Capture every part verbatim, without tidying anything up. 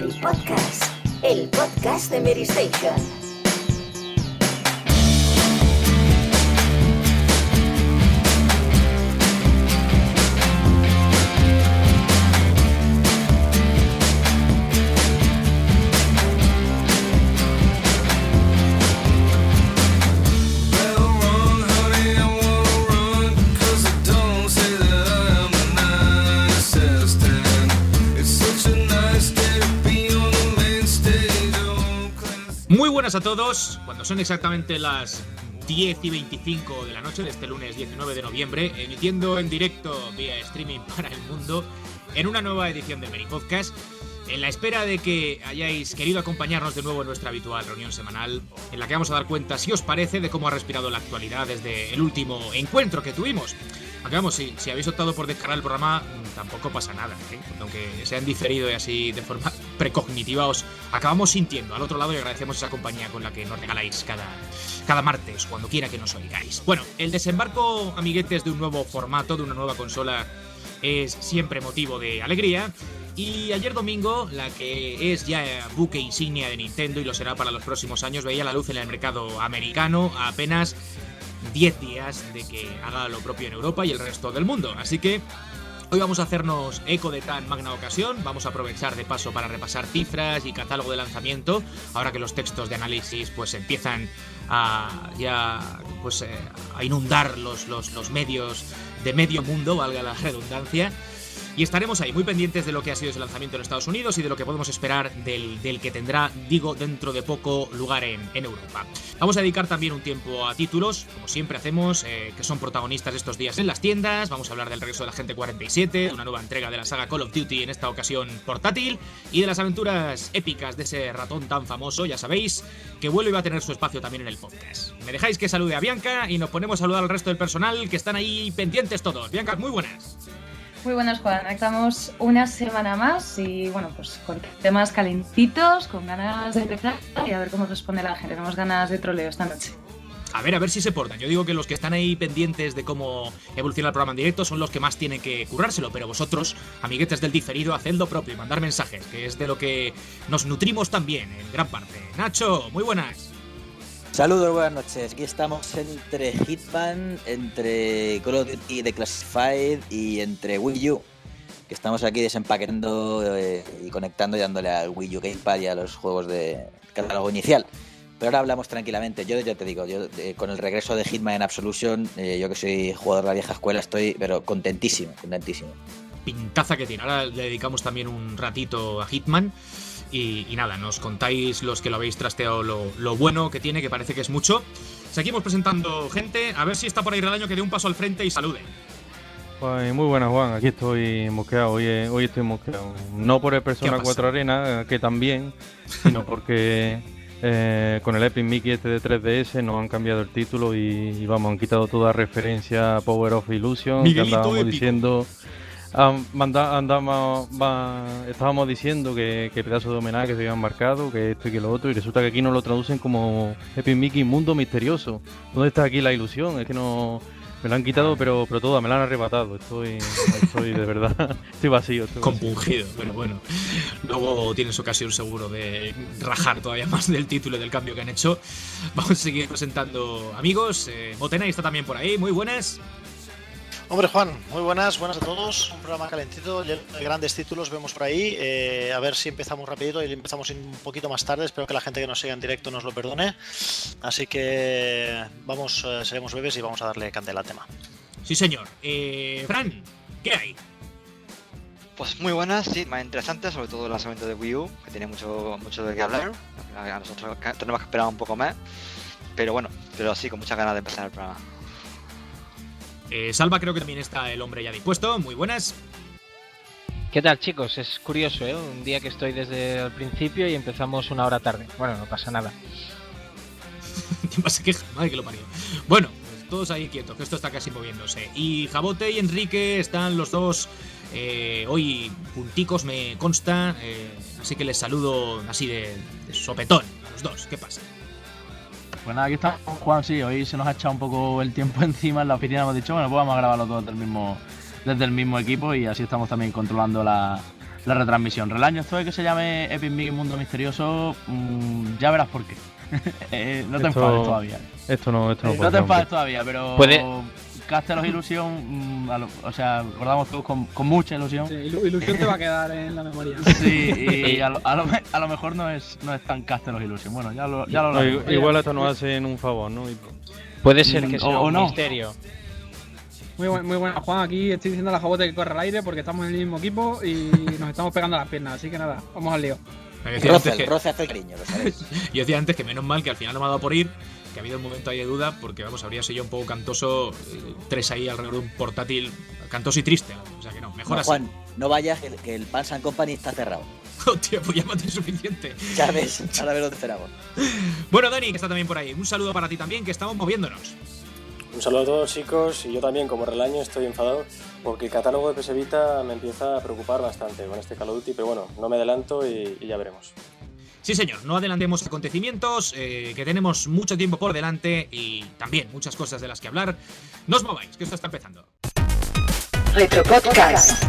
El podcast, el podcast de Mary Station. Muy buenas a todos, cuando son exactamente las diez y veinticinco de la noche de este lunes diecinueve de noviembre, emitiendo en directo vía streaming para el mundo en una nueva edición del Mary Podcast, en la espera de que hayáis querido acompañarnos de nuevo en nuestra habitual reunión semanal, en la que vamos a dar cuenta, si os parece, de cómo ha respirado la actualidad desde el último encuentro que tuvimos. Aunque vamos, si, si habéis optado por descargar el programa, tampoco pasa nada, ¿eh? Aunque se han diferido y así de forma precognitiva, os acabamos sintiendo al otro lado y agradecemos esa compañía con la que nos regaláis cada, cada martes, cuando quiera que nos oigáis. Bueno, el desembarco, amiguetes, de un nuevo formato, de una nueva consola, es siempre motivo de alegría. Y ayer domingo, la que es ya buque insignia de Nintendo y lo será para los próximos años, veía la luz en el mercado americano a apenas diez días de que haga lo propio en Europa y el resto del mundo. Así que hoy vamos a hacernos eco de tan magna ocasión, vamos a aprovechar de paso para repasar cifras y catálogo de lanzamiento, ahora que los textos de análisis pues empiezan a ya pues eh, a inundar los, los, los medios de medio mundo, valga la redundancia. Y estaremos ahí muy pendientes de lo que ha sido ese lanzamiento en Estados Unidos y de lo que podemos esperar del, del que tendrá, digo, dentro de poco lugar en, en Europa. Vamos a dedicar también un tiempo a títulos, como siempre hacemos, eh, que son protagonistas estos días en las tiendas. Vamos a hablar del regreso de la Agente cuarenta y siete, una nueva entrega de la saga Call of Duty, en esta ocasión portátil, y de las aventuras épicas de ese ratón tan famoso, ya sabéis, que vuelve y va a tener su espacio también en el podcast. Me dejáis que salude a Bianca y nos ponemos a saludar al resto del personal que están ahí pendientes todos. Bianca, muy buenas. Muy buenas, Juan. Estamos una semana más y bueno, pues con temas calentitos, con ganas de empezar y a ver cómo responde la gente. Tenemos ganas de troleo esta noche. A ver, a ver si se portan. Yo digo que los que están ahí pendientes de cómo evoluciona el programa en directo son los que más tienen que currárselo, pero vosotros, amiguetes del diferido, haced lo propio y mandar mensajes, que es de lo que nos nutrimos también, en gran parte. Nacho, muy buenas. Saludos, buenas noches. Aquí estamos entre Hitman, entre Call of Duty Declassified y entre Wii U, que estamos aquí desempaquetando eh, y conectando y dándole al Wii U Gamepad y a los juegos de catálogo inicial. Pero ahora hablamos tranquilamente. Yo ya te digo, yo eh, con el regreso de Hitman en Absolution, eh, yo que soy jugador de la vieja escuela, estoy pero contentísimo, contentísimo. Pintaza que tiene. Ahora le dedicamos también un ratito a Hitman. Y, y nada, nos contáis los que lo habéis trasteado lo, lo bueno que tiene, que parece que es mucho. Seguimos presentando gente, a ver si está por ahí Relaño, que dé un paso al frente y salude. Pues muy buenas, Juan, aquí estoy mosqueado, hoy, hoy estoy mosqueado. No por el Persona cuatro Arena, que también, sino porque eh, con el Epic Mickey este de tres D S nos han cambiado el título y, y vamos, han quitado toda referencia a Power of Illusion, Miguelito que andábamos épico. diciendo... Ah, manda, andamos, va, estábamos diciendo que, que pedazo de homenaje que se habían marcado, que esto y que lo otro, y resulta que aquí nos lo traducen como Epic Mickey Mundo Misterioso. ¿Dónde está aquí la ilusión? Es que no me lo han quitado, pero, pero toda, me la han arrebatado. Estoy, estoy de verdad, estoy vacío. Estoy compungido, vacío. Pero bueno, luego tienes ocasión seguro de rajar todavía más del título y del cambio que han hecho. Vamos a seguir presentando amigos. Eh, Botena está también por ahí, muy buenas. Hombre, Juan, muy buenas, buenas a todos. Un programa calentito, grandes títulos vemos por ahí. Eh, a ver si empezamos rapidito y empezamos un poquito más tarde. Espero que la gente que nos siga en directo nos lo perdone. Así que vamos, eh, seremos bebés y vamos a darle candela al tema. Sí, señor. Eh, Fran, ¿qué hay? Pues muy buenas, sí, más interesantes, sobre todo el lanzamiento de Wii U, que tiene mucho, mucho de qué hablar. A nosotros tenemos que esperar un poco más. Pero bueno, pero sí, con muchas ganas de empezar el programa. Eh, Salva, creo que también está el hombre ya dispuesto. Muy buenas. ¿Qué tal, chicos? Es curioso, ¿eh? Un día que estoy desde el principio y empezamos una hora tarde. Bueno, no pasa nada. ¿Qué pasa? Queja, madre que lo parió. Bueno, pues todos ahí quietos, que esto está casi moviéndose. Y Jabote y Enrique están los dos eh, hoy punticos, me consta. Eh, así que les saludo así de, de sopetón a los dos. ¿Qué pasa? Pues nada, aquí estamos, Juan, sí, hoy se nos ha echado un poco el tiempo encima en la oficina, hemos dicho, bueno, pues vamos a grabar los dos del mismo, desde el mismo equipo y así estamos también controlando la, la retransmisión. Relaño, esto de que se llame Epic Mickey Mundo Misterioso, mmm, ya verás por qué. eh, no te esto, enfades todavía. Esto no, esto no, eh, puede no te ser, enfades hombre. todavía, pero ¿Puede? Castle of Illusion, mmm, a lo, o sea, recordamos todos con, con mucha ilusión. Sí, ilu- ilusión te va a quedar en la memoria. Sí, y a lo, a lo, a lo mejor no es, no es tan Castle of Illusion. Bueno, ya lo, ya lo No, hablaremos. igual esto nos hacen un favor, ¿no? Y- Puede ser que Mm, sea o- o un no. misterio. Muy, buen- muy buena, Juan. Aquí estoy diciendo a la Jabote que corre al aire porque estamos en el mismo equipo y nos estamos pegando las piernas. Así que nada, vamos al lío. Me decía antes Roce, que- roce hace el cariño, lo sabéis. Yo decía antes que menos mal que al final no me ha dado por ir, que ha habido un momento ahí de duda, porque vamos, habría sido yo un poco cantoso, eh, tres ahí alrededor de un portátil, cantoso y triste. O sea que no, mejor No, así. Juan, no vayas, que, que el Pans and Company está cerrado. Hostia, pues ya me hace suficiente. Ya ves, ahora ves dónde esperamos. Bueno, Dani, que está también por ahí. Un saludo para ti también, que estamos moviéndonos. Un saludo a todos, chicos, y yo también, como Relaño, estoy enfadado porque el catálogo de P S Vita me empieza a preocupar bastante con este Call of Duty, pero bueno, no me adelanto y, y ya veremos. Sí, señor, no adelantemos acontecimientos, eh, que tenemos mucho tiempo por delante y también muchas cosas de las que hablar. No os mováis, que esto está empezando. Retropodcast.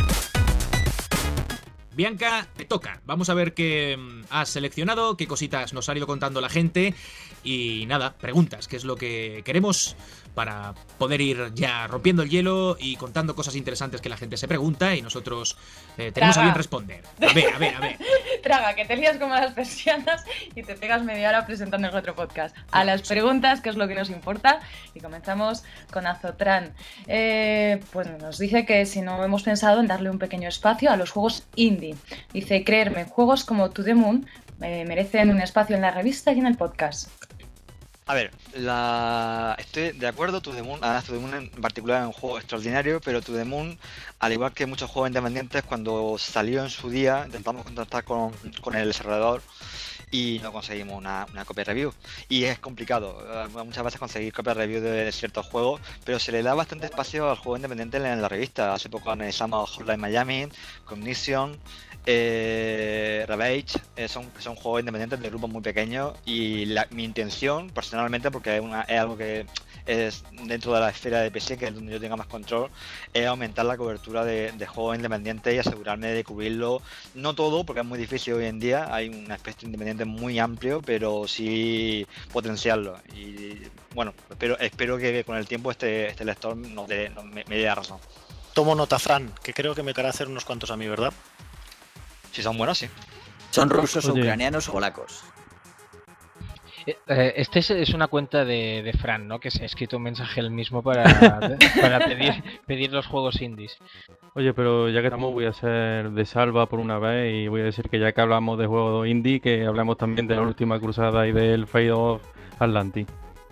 Bianca, te toca. Vamos a ver qué mm, has seleccionado, qué cositas nos ha ido contando la gente y nada, preguntas, que es lo que queremos para poder ir ya rompiendo el hielo y contando cosas interesantes que la gente se pregunta y nosotros eh, tenemos a Traga. bien responder. A ver, a ver, a ver. Traga, que te lías como las persianas y te pegas media hora presentando el otro podcast. A las preguntas, que es lo que nos importa, y comenzamos con Azotran. Eh, pues nos dice que si no hemos pensado en darle un pequeño espacio a los juegos indie. Dice, creerme, juegos como To The Moon eh, merecen un espacio en la revista y en el podcast. A ver, la... estoy de acuerdo, To The Moon, además To The Moon en particular es un juego extraordinario, pero To The Moon, al igual que muchos juegos independientes, cuando salió en su día, intentamos contactar con, con el desarrollador y no conseguimos una, una copia review. Y es complicado, eh, muchas veces conseguir copia review de ciertos juegos, pero se le da bastante espacio al juego independiente en la revista. Hace poco analizamos Hotline Miami, Cognition, eh, Ravage, eh, son, son juegos independientes de grupos muy pequeños y la, mi intención, personalmente, porque es, una, es algo que es dentro de la esfera de P C, que es donde yo tenga más control, es aumentar la cobertura de, de juegos independientes y asegurarme de cubrirlo, no todo, porque es muy difícil hoy en día, hay un espectro independiente muy amplio, pero sí potenciarlo. Y bueno, espero, espero que con el tiempo este, este lector nos dé, nos, me, me dé la razón. Tomo nota, Fran, que creo que me quedará hacer unos cuantos a mí, ¿verdad? Si son buenos, sí. ¿Son rusos, Oye. ucranianos o polacos? Eh, eh, Este es, es una cuenta de, de Fran, ¿no? Que se ha escrito un mensaje él mismo para, para pedir, pedir los juegos indies. Oye, pero ya que estamos, voy a ser de salva por una vez y voy a decir que ya que hablamos de juegos indie, que hablemos también de la última cruzada y del Fate of Atlantis.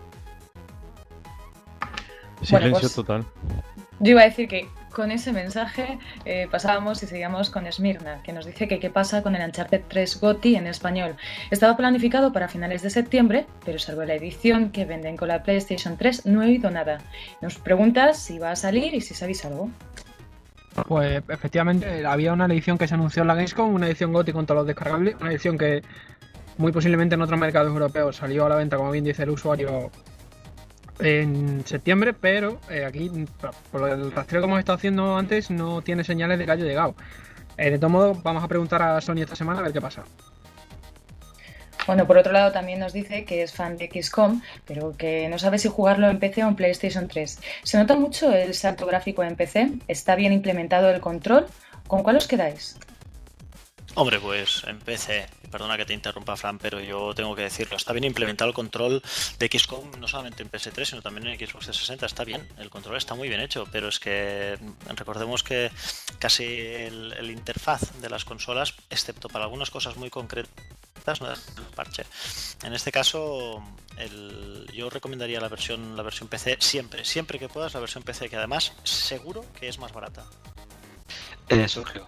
Silencio pues- total. Yo iba a decir que con ese mensaje eh, pasábamos y seguíamos con Smirna, que nos dice que qué pasa con el Uncharted tres GOTY en español. Estaba planificado para finales de septiembre, pero salvo la edición que venden con la PlayStation tres, no he oído nada. Nos preguntas si va a salir y si sabéis algo. Pues efectivamente había una edición que se anunció en la Gamescom, una edición GOTY con todos los descargables, una edición que muy posiblemente en otros mercados europeos salió a la venta, como bien dice el usuario, en septiembre, pero eh, aquí, por el rastreo que hemos estado haciendo antes, no tiene señales de que haya llegado. Eh, de todo modo, vamos a preguntar a Sony esta semana a ver qué pasa. Bueno, por otro lado también nos dice que es fan de X COM, pero que no sabe si jugarlo en P C o en PlayStation tres. ¿Se nota mucho el salto gráfico en P C? ¿Está bien implementado el control? ¿Con cuál os quedáis? Hombre, pues en P C, perdona que te interrumpa, Fran, pero yo tengo que decirlo, está bien implementado el control de X COM, no solamente en P S tres, sino también en Xbox trescientos sesenta, está bien, el control está muy bien hecho, pero es que recordemos que casi el, el interfaz de las consolas, excepto para algunas cosas muy concretas, no es el parche. En este caso, el, yo recomendaría la versión, la versión P C siempre, siempre que puedas, la versión P C, que además seguro que es más barata. Eh, Sergio.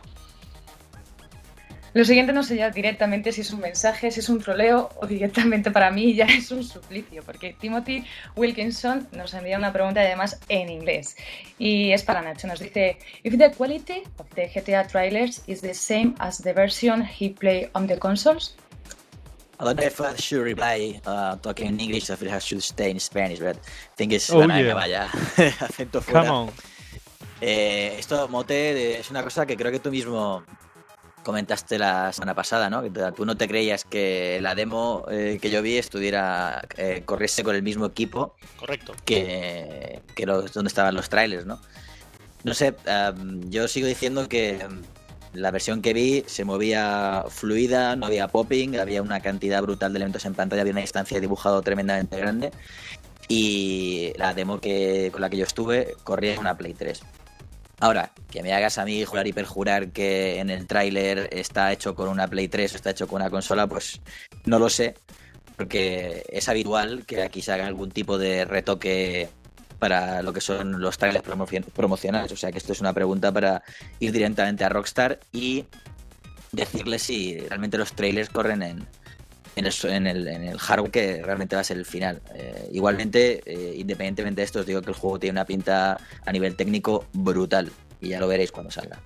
Lo siguiente no sé ya directamente si es un mensaje, si es un troleo o directamente para mí ya es un suplicio, porque Timothy Wilkinson nos envía una pregunta y además en inglés. Y es para Nacho, nos dice: If the quality of the G T A trailers is the same as the version he played on the consoles? I don't know if I should reply uh, talking in English or if I should stay in Spanish, but I think it's Oh, bueno, yeah. venga, vaya, acento fuera. Come on. Eh, esto, Mote, de- es una cosa que creo que tú mismo comentaste la semana pasada, ¿no? Que tú no te creías que la demo eh, que yo vi estuviera eh, corriese con el mismo equipo. Correcto. Que, que los, donde estaban los trailers, ¿no? No sé, um, yo sigo diciendo que la versión que vi se movía fluida, no había popping, había una cantidad brutal de elementos en pantalla, había una distancia de dibujado tremendamente grande y la demo que con la que yo estuve corría en una Play tres. Ahora, que me hagas a mí jurar y perjurar que en el tráiler está hecho con una Play tres o está hecho con una consola, pues no lo sé, porque es habitual que aquí se haga algún tipo de retoque para lo que son los trailers promocionales. O sea que esto es una pregunta para ir directamente a Rockstar y decirles si realmente los trailers corren en, en, el, en, el, en el hardware que realmente va a ser el final. Eh, igualmente, eh, independientemente de esto, os digo que el juego tiene una pinta a nivel técnico brutal y ya lo veréis cuando salga.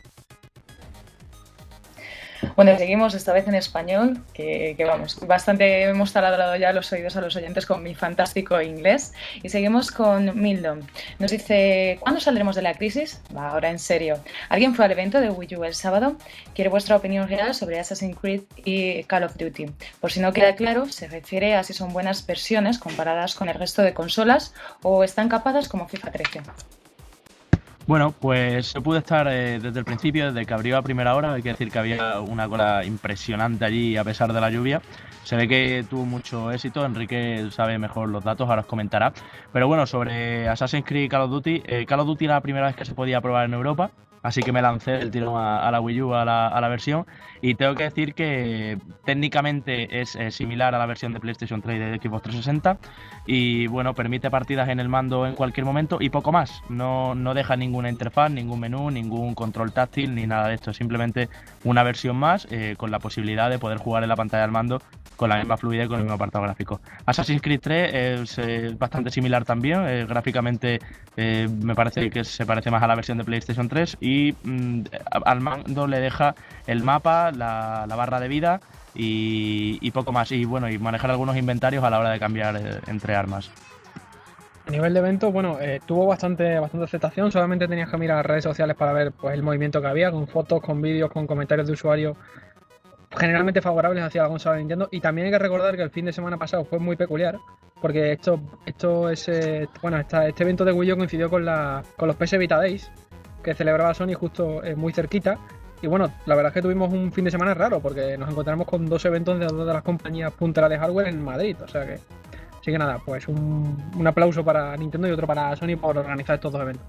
Bueno, seguimos esta vez en español, que, que vamos, bastante hemos taladrado ya los oídos a los oyentes con mi fantástico inglés. Y seguimos con Mildon. Nos dice, ¿cuándo saldremos de la crisis? Va, ahora en serio. ¿Alguien fue al evento de Wii U el sábado? Quiero vuestra opinión real sobre Assassin's Creed y Call of Duty. Por si no queda claro, se refiere a si son buenas versiones comparadas con el resto de consolas o están capadas como FIFA trece. Bueno, pues yo pude estar eh, desde el principio, desde que abrió a primera hora. Hay que decir que había una cola impresionante allí a pesar de la lluvia. Se ve que tuvo mucho éxito. Enrique sabe mejor los datos, ahora os comentará. Pero bueno, sobre Assassin's Creed y Call of Duty. Eh, Call of Duty era la primera vez que se podía probar en Europa, así que me lancé el tirón a, a la Wii U, a la, a la versión. Y tengo que decir que técnicamente es eh, similar a la versión de PlayStation tres y de Xbox trescientos sesenta. Y bueno, permite partidas en el mando en cualquier momento y poco más. No, no deja ninguna interfaz, ningún menú, ningún control táctil ni nada de esto. Simplemente una versión más eh, con la posibilidad de poder jugar en la pantalla del mando con la misma fluidez y con el mismo apartado gráfico. Assassin's Creed tres es eh, bastante similar también. Eh, gráficamente eh, me parece que se parece más a la versión de PlayStation tres y mm, al mando le deja el mapa, la, la barra de vida y, y poco más. Y bueno, y manejar algunos inventarios a la hora de cambiar eh, entre armas. A nivel de evento, bueno, eh, tuvo bastante bastante aceptación. Solamente tenías que mirar las redes sociales para ver pues el movimiento que había, con fotos, con vídeos, con comentarios de usuarios generalmente favorables hacia la consola de Nintendo. Y también hay que recordar que el fin de semana pasado fue muy peculiar, porque esto esto es eh, bueno esta, este evento de Wii U coincidió con la con los P S Vita Days que celebraba Sony justo eh, muy cerquita. Y bueno, la verdad es que tuvimos un fin de semana raro, porque nos encontramos con dos eventos de dos de las compañías punteras de hardware en Madrid. O sea que, así que nada, pues un, un aplauso para Nintendo y otro para Sony por organizar estos dos eventos.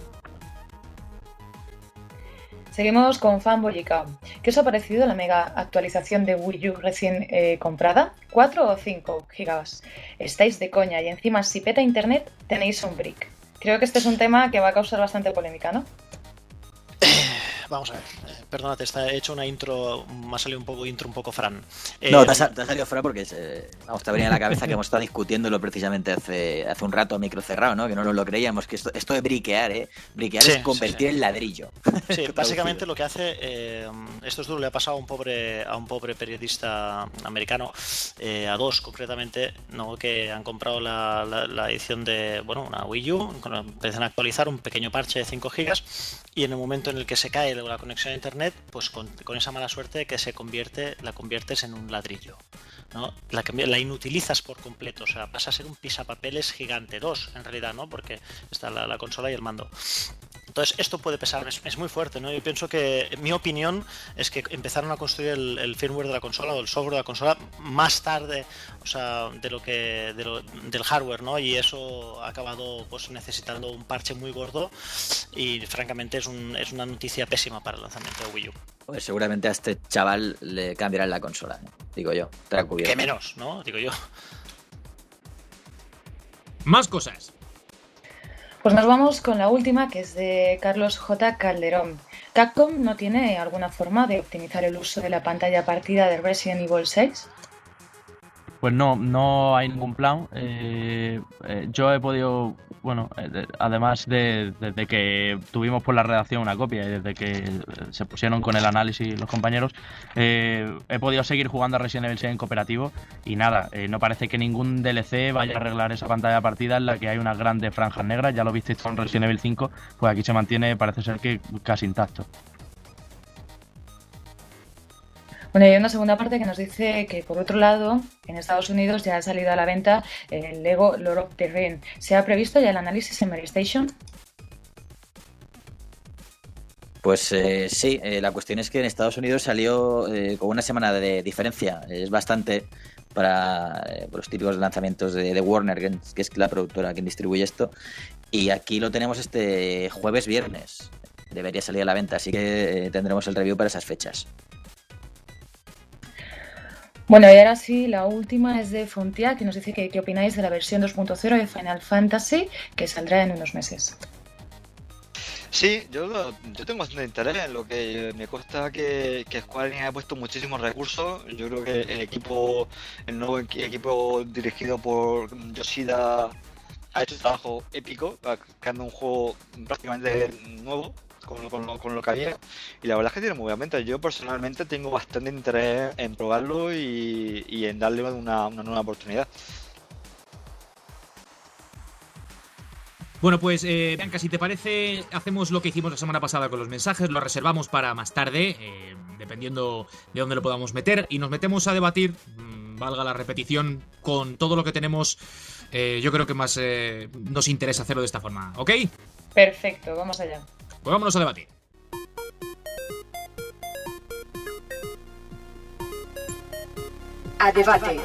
Seguimos con Fanboyica. ¿Qué os ha parecido la mega actualización de Wii U recién eh, comprada? ¿cuatro o cinco gigas? Estáis de coña y encima si peta internet tenéis un brick. Creo que este es un tema que va a causar bastante polémica, ¿no? Vamos a ver, eh, perdónate, está hecho una intro, me ha salido un poco intro un poco Fran. Eh, no, te ha, te ha salido Fran porque se, vamos, te venía a la cabeza que hemos estado discutiéndolo precisamente hace, hace un rato a micro cerrado, ¿no? Que no nos lo creíamos, que esto, esto de briquear, ¿eh? Briquear sí, es convertir sí, sí. en ladrillo. Sí, básicamente lo que hace, eh, esto es duro, le ha pasado a un pobre, a un pobre periodista americano, eh, a dos concretamente, ¿no? Que han comprado la, la, la edición de, bueno, una Wii U, empiezan a actualizar un pequeño parche de cinco gigas y en el momento en el que se cae la conexión a internet, pues con, con esa mala suerte que se convierte, la conviertes en un ladrillo, ¿no? La, la inutilizas por completo, o sea, pasa a ser un pisapapeles gigante, dos en realidad, ¿no? Porque está la, la consola y el mando. Entonces esto puede pesar, es, es muy fuerte, ¿no? Yo pienso que, mi opinión es que empezaron a construir el, el firmware de la consola o el software de la consola más tarde, o sea, de lo que de lo, del hardware, ¿no? Y eso ha acabado pues necesitando un parche muy gordo y francamente es, un, es una noticia pésima para el lanzamiento de Wii U. Pues seguramente a este chaval le cambiarán la consola, ¿no? Digo yo. ¿Qué menos, no? Digo yo. Más cosas. Pues nos vamos con la última, que es de Carlos J. Calderón. ¿Capcom no tiene alguna forma de optimizar el uso de la pantalla partida de Resident Evil seis? Pues no, no hay ningún plan. Eh, eh, yo he podido, bueno, eh, de, además de desde que tuvimos por la redacción una copia y desde que se pusieron con el análisis los compañeros, eh, he podido seguir jugando a Resident Evil seis en cooperativo y nada, eh, no parece que ningún D L C vaya a arreglar esa pantalla partida en la que hay unas grandes franjas negras. Ya lo visteis con Resident Evil cinco, pues aquí se mantiene, parece ser que casi intacto. Bueno, y hay una segunda parte que nos dice que, por otro lado, en Estados Unidos ya ha salido a la venta el Lego Lord of the Rings. ¿Se ha previsto ya el análisis en Meristation? Pues eh, sí, eh, la cuestión es que en Estados Unidos salió eh, con una semana de diferencia. Es bastante para eh, los típicos lanzamientos de, de Warner, que, que es la productora quien distribuye esto. Y aquí lo tenemos este jueves, viernes. Debería salir a la venta, así que eh, tendremos el review para esas fechas. Bueno, y ahora sí, la última es de Fontia, que nos dice que qué opináis de la versión dos punto cero de Final Fantasy, que saldrá en unos meses. Sí, yo, lo- yo tengo bastante interés en lo que me consta que, que Square Enix ha puesto muchísimos recursos. Yo creo que el equipo, el nuevo equi- equipo dirigido por Yoshida ha hecho un trabajo épico, creando un juego prácticamente nuevo con, lo- con, lo, con lo que había. Y la verdad es que tiene muy buenas ventas. Yo personalmente tengo bastante interés en probarlo y, y en darle una, una nueva oportunidad. Bueno, pues, eh, Bianca, si te parece, hacemos lo que hicimos la semana pasada con los mensajes, lo reservamos para más tarde, eh, dependiendo de dónde lo podamos meter, y nos metemos a debatir, mmm, valga la repetición, con todo lo que tenemos. Eh, yo creo que más eh, nos interesa hacerlo de esta forma, ¿ok? Perfecto, vamos allá. Pues vámonos a debatir. A debate.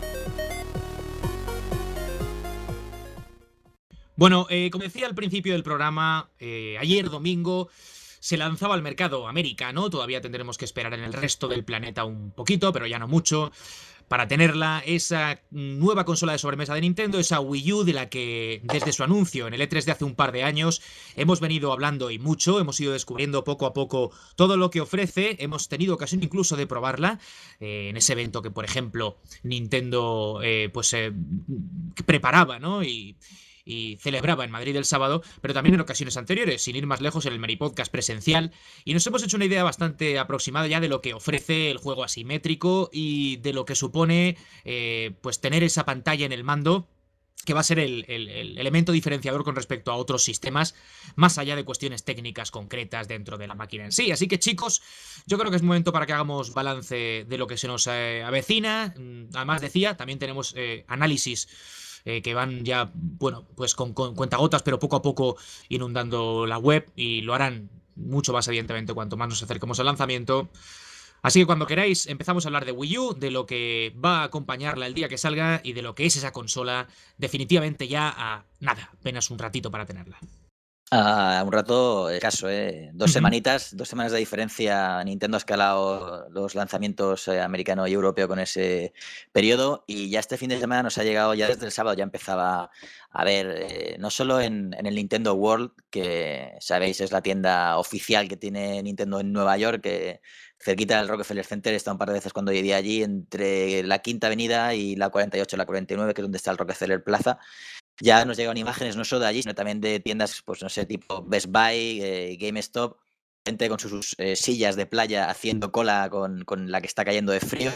Bueno, eh, como decía al principio del programa, eh, ayer domingo se lanzaba al mercado americano. Todavía tendremos que esperar en el resto del planeta un poquito, pero ya no mucho, para tenerla, esa nueva consola de sobremesa de Nintendo, esa Wii U de la que desde su anuncio en el E tres de hace un par de años hemos venido hablando y mucho, hemos ido descubriendo poco a poco todo lo que ofrece, hemos tenido ocasión incluso de probarla eh, en ese evento que, por ejemplo, Nintendo eh, pues eh, preparaba, ¿no? Y y celebraba en Madrid el sábado, pero también en ocasiones anteriores, sin ir más lejos, en el Meripodcast presencial, y nos hemos hecho una idea bastante aproximada ya de lo que ofrece el juego asimétrico y de lo que supone eh, pues tener esa pantalla en el mando, que va a ser el, el, el elemento diferenciador con respecto a otros sistemas, más allá de cuestiones técnicas concretas dentro de la máquina en sí. Así que, chicos, yo creo que es momento para que hagamos balance de lo que se nos eh, avecina. Además, decía, también tenemos eh, análisis Eh, que van ya, bueno, pues con, con cuentagotas, pero poco a poco inundando la web, y lo harán mucho más evidentemente cuanto más nos acerquemos al lanzamiento. Así que cuando queráis empezamos a hablar de Wii U, de lo que va a acompañarla el día que salga y de lo que es esa consola, definitivamente ya a nada, apenas un ratito para tenerla. Ah, un rato escaso, ¿eh? Dos Ujú. semanitas, dos semanas de diferencia. Nintendo ha escalado los lanzamientos eh, americano y europeo con ese periodo, y ya este fin de semana nos ha llegado, ya desde el sábado ya empezaba a ver, eh, no solo en, en el Nintendo World, que sabéis es la tienda oficial que tiene Nintendo en Nueva York, que cerquita del Rockefeller Center, está un par de veces cuando llegué allí, entre la Quinta Avenida y la cuarenta y ocho y la cuarenta y nueve, que es donde está el Rockefeller Plaza. Ya nos llegan imágenes no solo de allí, sino también de tiendas, pues no sé, tipo Best Buy, eh, GameStop, gente con sus eh, sillas de playa haciendo cola con, con la que está cayendo de frío,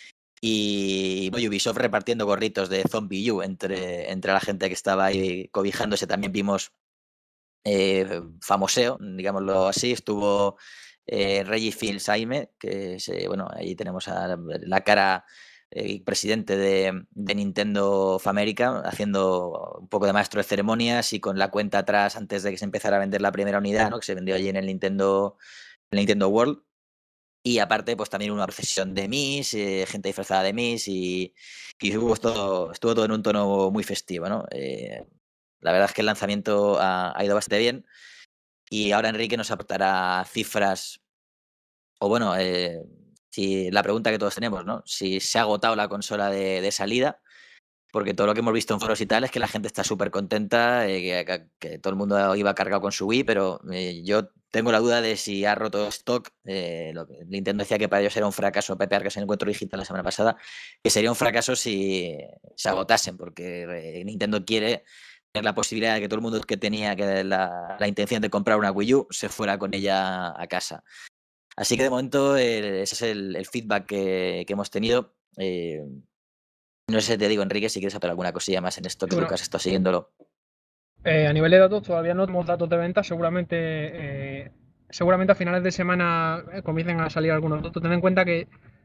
y bueno, Ubisoft repartiendo gorritos de Zombie U entre, entre la gente que estaba ahí cobijándose. También vimos eh, famoseo, digámoslo así, estuvo eh, Reggie Fils-Aime, que es, eh, bueno, ahí tenemos a la cara eh, presidente de, de Nintendo of America, haciendo un poco de maestro de ceremonias y con la cuenta atrás antes de que se empezara a vender la primera unidad, ¿no? Que se vendió allí en el Nintendo, en el Nintendo World. Y aparte, pues también una procesión de Miss, eh, gente disfrazada de Miss, y, y estuvo, todo, estuvo todo en un tono muy festivo, ¿no? Eh, la verdad es que el lanzamiento ha, ha ido bastante bien, y ahora Enrique nos aportará cifras, o bueno, eh, si la pregunta que todos tenemos, ¿no? Si se ha agotado la consola de, de salida, porque todo lo que hemos visto en foros y tal es que la gente está súper contenta, eh, que, que- que todo el mundo iba cargado con su Wii, pero eh, yo tengo la duda de si ha roto stock. Eh, lo que Nintendo decía que para ellos era un fracaso, Pepe Arcas en Encuentro Digital la semana pasada, que sería un fracaso si se agotasen, porque eh, Nintendo quiere tener la posibilidad de que todo el mundo que tenía que la, la intención de comprar una Wii U se fuera con ella a casa. Así que de momento eh, ese es el, el feedback que, que hemos tenido. Eh, no sé, te digo, Enrique, si quieres saber alguna cosilla más en esto, que tú Bueno, que has estado siguiéndolo. eh, a nivel de datos todavía no tenemos datos de venta, seguramente, eh, seguramente a finales de semana eh, comiencen a salir algunos datos. Ten en cuenta que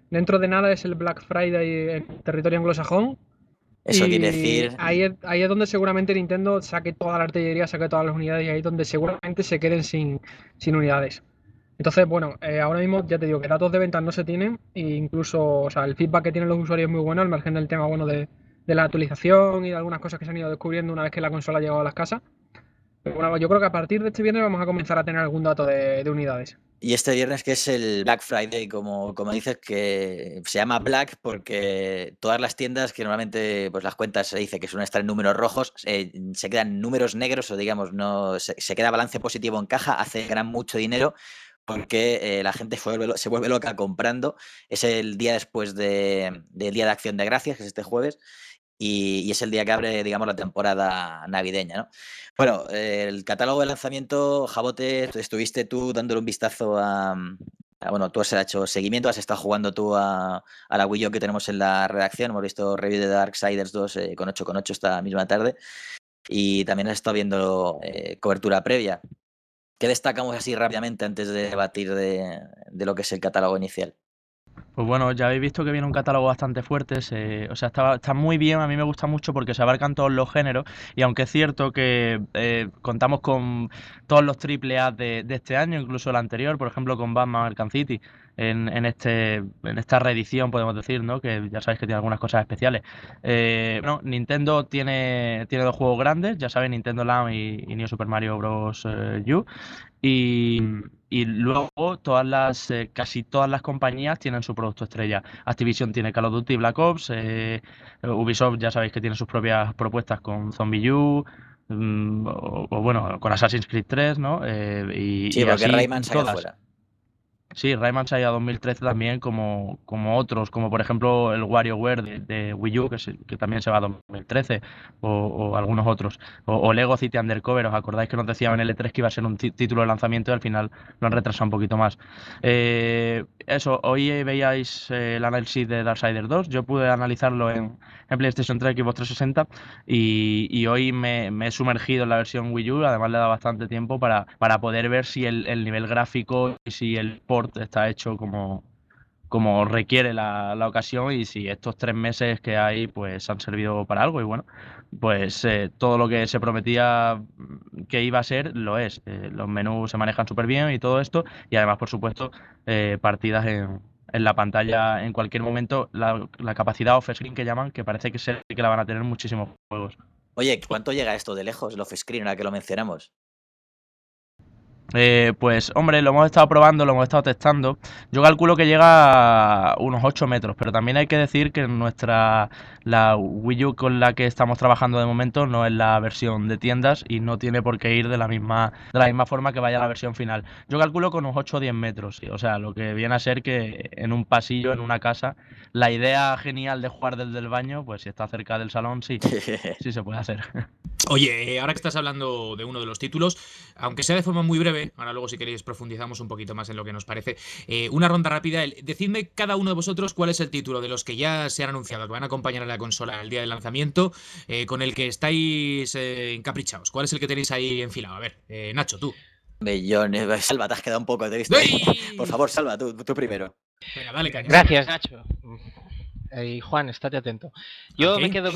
dentro de nada es el Black Friday en territorio anglosajón. Eso y quiere decir... Ahí es, ahí es donde seguramente Nintendo saque toda la artillería, saque todas las unidades y ahí es donde seguramente se queden sin, sin unidades. Entonces, bueno, eh, ahora mismo ya te digo que datos de ventas no se tienen e incluso, o sea, el feedback que tienen los usuarios es muy bueno, al margen del tema, bueno, de, de la actualización y de algunas cosas que se han ido descubriendo una vez que la consola ha llegado a las casas. Pero bueno, yo creo que a partir de este viernes vamos a comenzar a tener algún dato de, de unidades. Y este viernes, que es el Black Friday, como, como dices, que se llama Black porque todas las tiendas que normalmente pues las cuentas se dice que suelen estar en números rojos, eh, se quedan números negros o digamos, no se, se queda balance positivo en caja, hace gran mucho dinero porque eh, la gente fue, se vuelve loca comprando. Es el día después de, del Día de Acción de Gracias, que es este jueves. Y, y es el día que abre, digamos, la temporada navideña, ¿no? Bueno, eh, el catálogo de lanzamiento, Jabote, estuviste tú dándole un vistazo a, a... Bueno, tú has hecho seguimiento, has estado jugando tú a, a la Wii U que tenemos en la redacción. Hemos visto review de Darksiders dos eh, con ocho con ocho esta misma tarde. Y también has estado viendo eh, cobertura previa. ¿Qué destacamos así rápidamente antes de debatir de, de lo que es el catálogo inicial? Pues bueno, ya habéis visto que viene un catálogo bastante fuerte, se, o sea, está, está muy bien, a mí me gusta mucho porque se abarcan todos los géneros y aunque es cierto que eh, contamos con todos los triple A de, de este año, incluso el anterior, por ejemplo con Batman Arkham City, en, en, este, en esta reedición podemos decir, ¿no? Que ya sabéis que tiene algunas cosas especiales. Eh, bueno, Nintendo tiene, tiene dos juegos grandes, ya sabéis, Nintendo Land y, y New Super Mario Bros. Eh, U. Y, y luego todas las, eh, casi todas las compañías tienen su producto estrella. Activision tiene Call of Duty, Black Ops, eh, Ubisoft ya sabéis que tiene sus propias propuestas con Zombie U, mm, o, o bueno, con Assassin's Creed tres, ¿no? Eh, y, sí, y porque así Rayman se todas. fuera. Sí, Rayman Sega dos mil trece también, como, como otros, como por ejemplo el WarioWare de, de Wii U, que, se, que también se va a dos mil trece, o, o algunos otros. O, o Lego City Undercover, ¿os acordáis que nos decían en el E tres que iba a ser un título de lanzamiento y al final lo han retrasado un poquito más? Eh, eso, hoy veíais eh, el análisis de Darksiders dos, yo pude analizarlo en, en PlayStation tres, Xbox trescientos sesenta, y, y hoy me, me he sumergido en la versión Wii U, además le da bastante tiempo para, para poder ver si el, el nivel gráfico y si el port está hecho como, como requiere la, la ocasión y si estos tres meses que hay pues han servido para algo y bueno, pues eh, todo lo que se prometía que iba a ser lo es. Eh, los menús se manejan súper bien y todo esto y además por supuesto eh, partidas en, en la pantalla en cualquier momento, la, la capacidad off-screen que llaman, que parece que, se, que la van a tener muchísimos juegos. Oye, ¿cuánto llega esto de lejos, el off-screen, ahora que lo mencionamos? Eh, pues hombre, lo hemos estado probando, lo hemos estado testando. Yo calculo que llega a unos ocho metros, pero también hay que decir que nuestra la Wii U con la que estamos trabajando de momento no es la versión de tiendas y no tiene por qué ir de la misma de la misma forma que vaya la versión final. Yo calculo con unos ocho o diez metros, ¿sí? O sea, lo que viene a ser que en un pasillo, en una casa, la idea genial de jugar desde el baño, pues si está cerca del salón, sí, sí se puede hacer. Oye, ahora que estás hablando de uno de los títulos, aunque sea de forma muy breve, ahora luego si queréis profundizamos un poquito más en lo que nos parece, eh, una ronda rápida, decidme cada uno de vosotros cuál es el título de los que ya se han anunciado, que van a acompañar a la consola el día del lanzamiento, eh, con el que estáis eh, encaprichados. ¿Cuál es el que tenéis ahí enfilado? A ver, eh, Nacho, tú. Bellón, Salva, te has quedado un poco, te he visto. Por favor, Salva, tú, tú primero. Venga, dale, caña. Gracias, Nacho. Y Juan, estate atento. Yo ¿Okay? me quedo.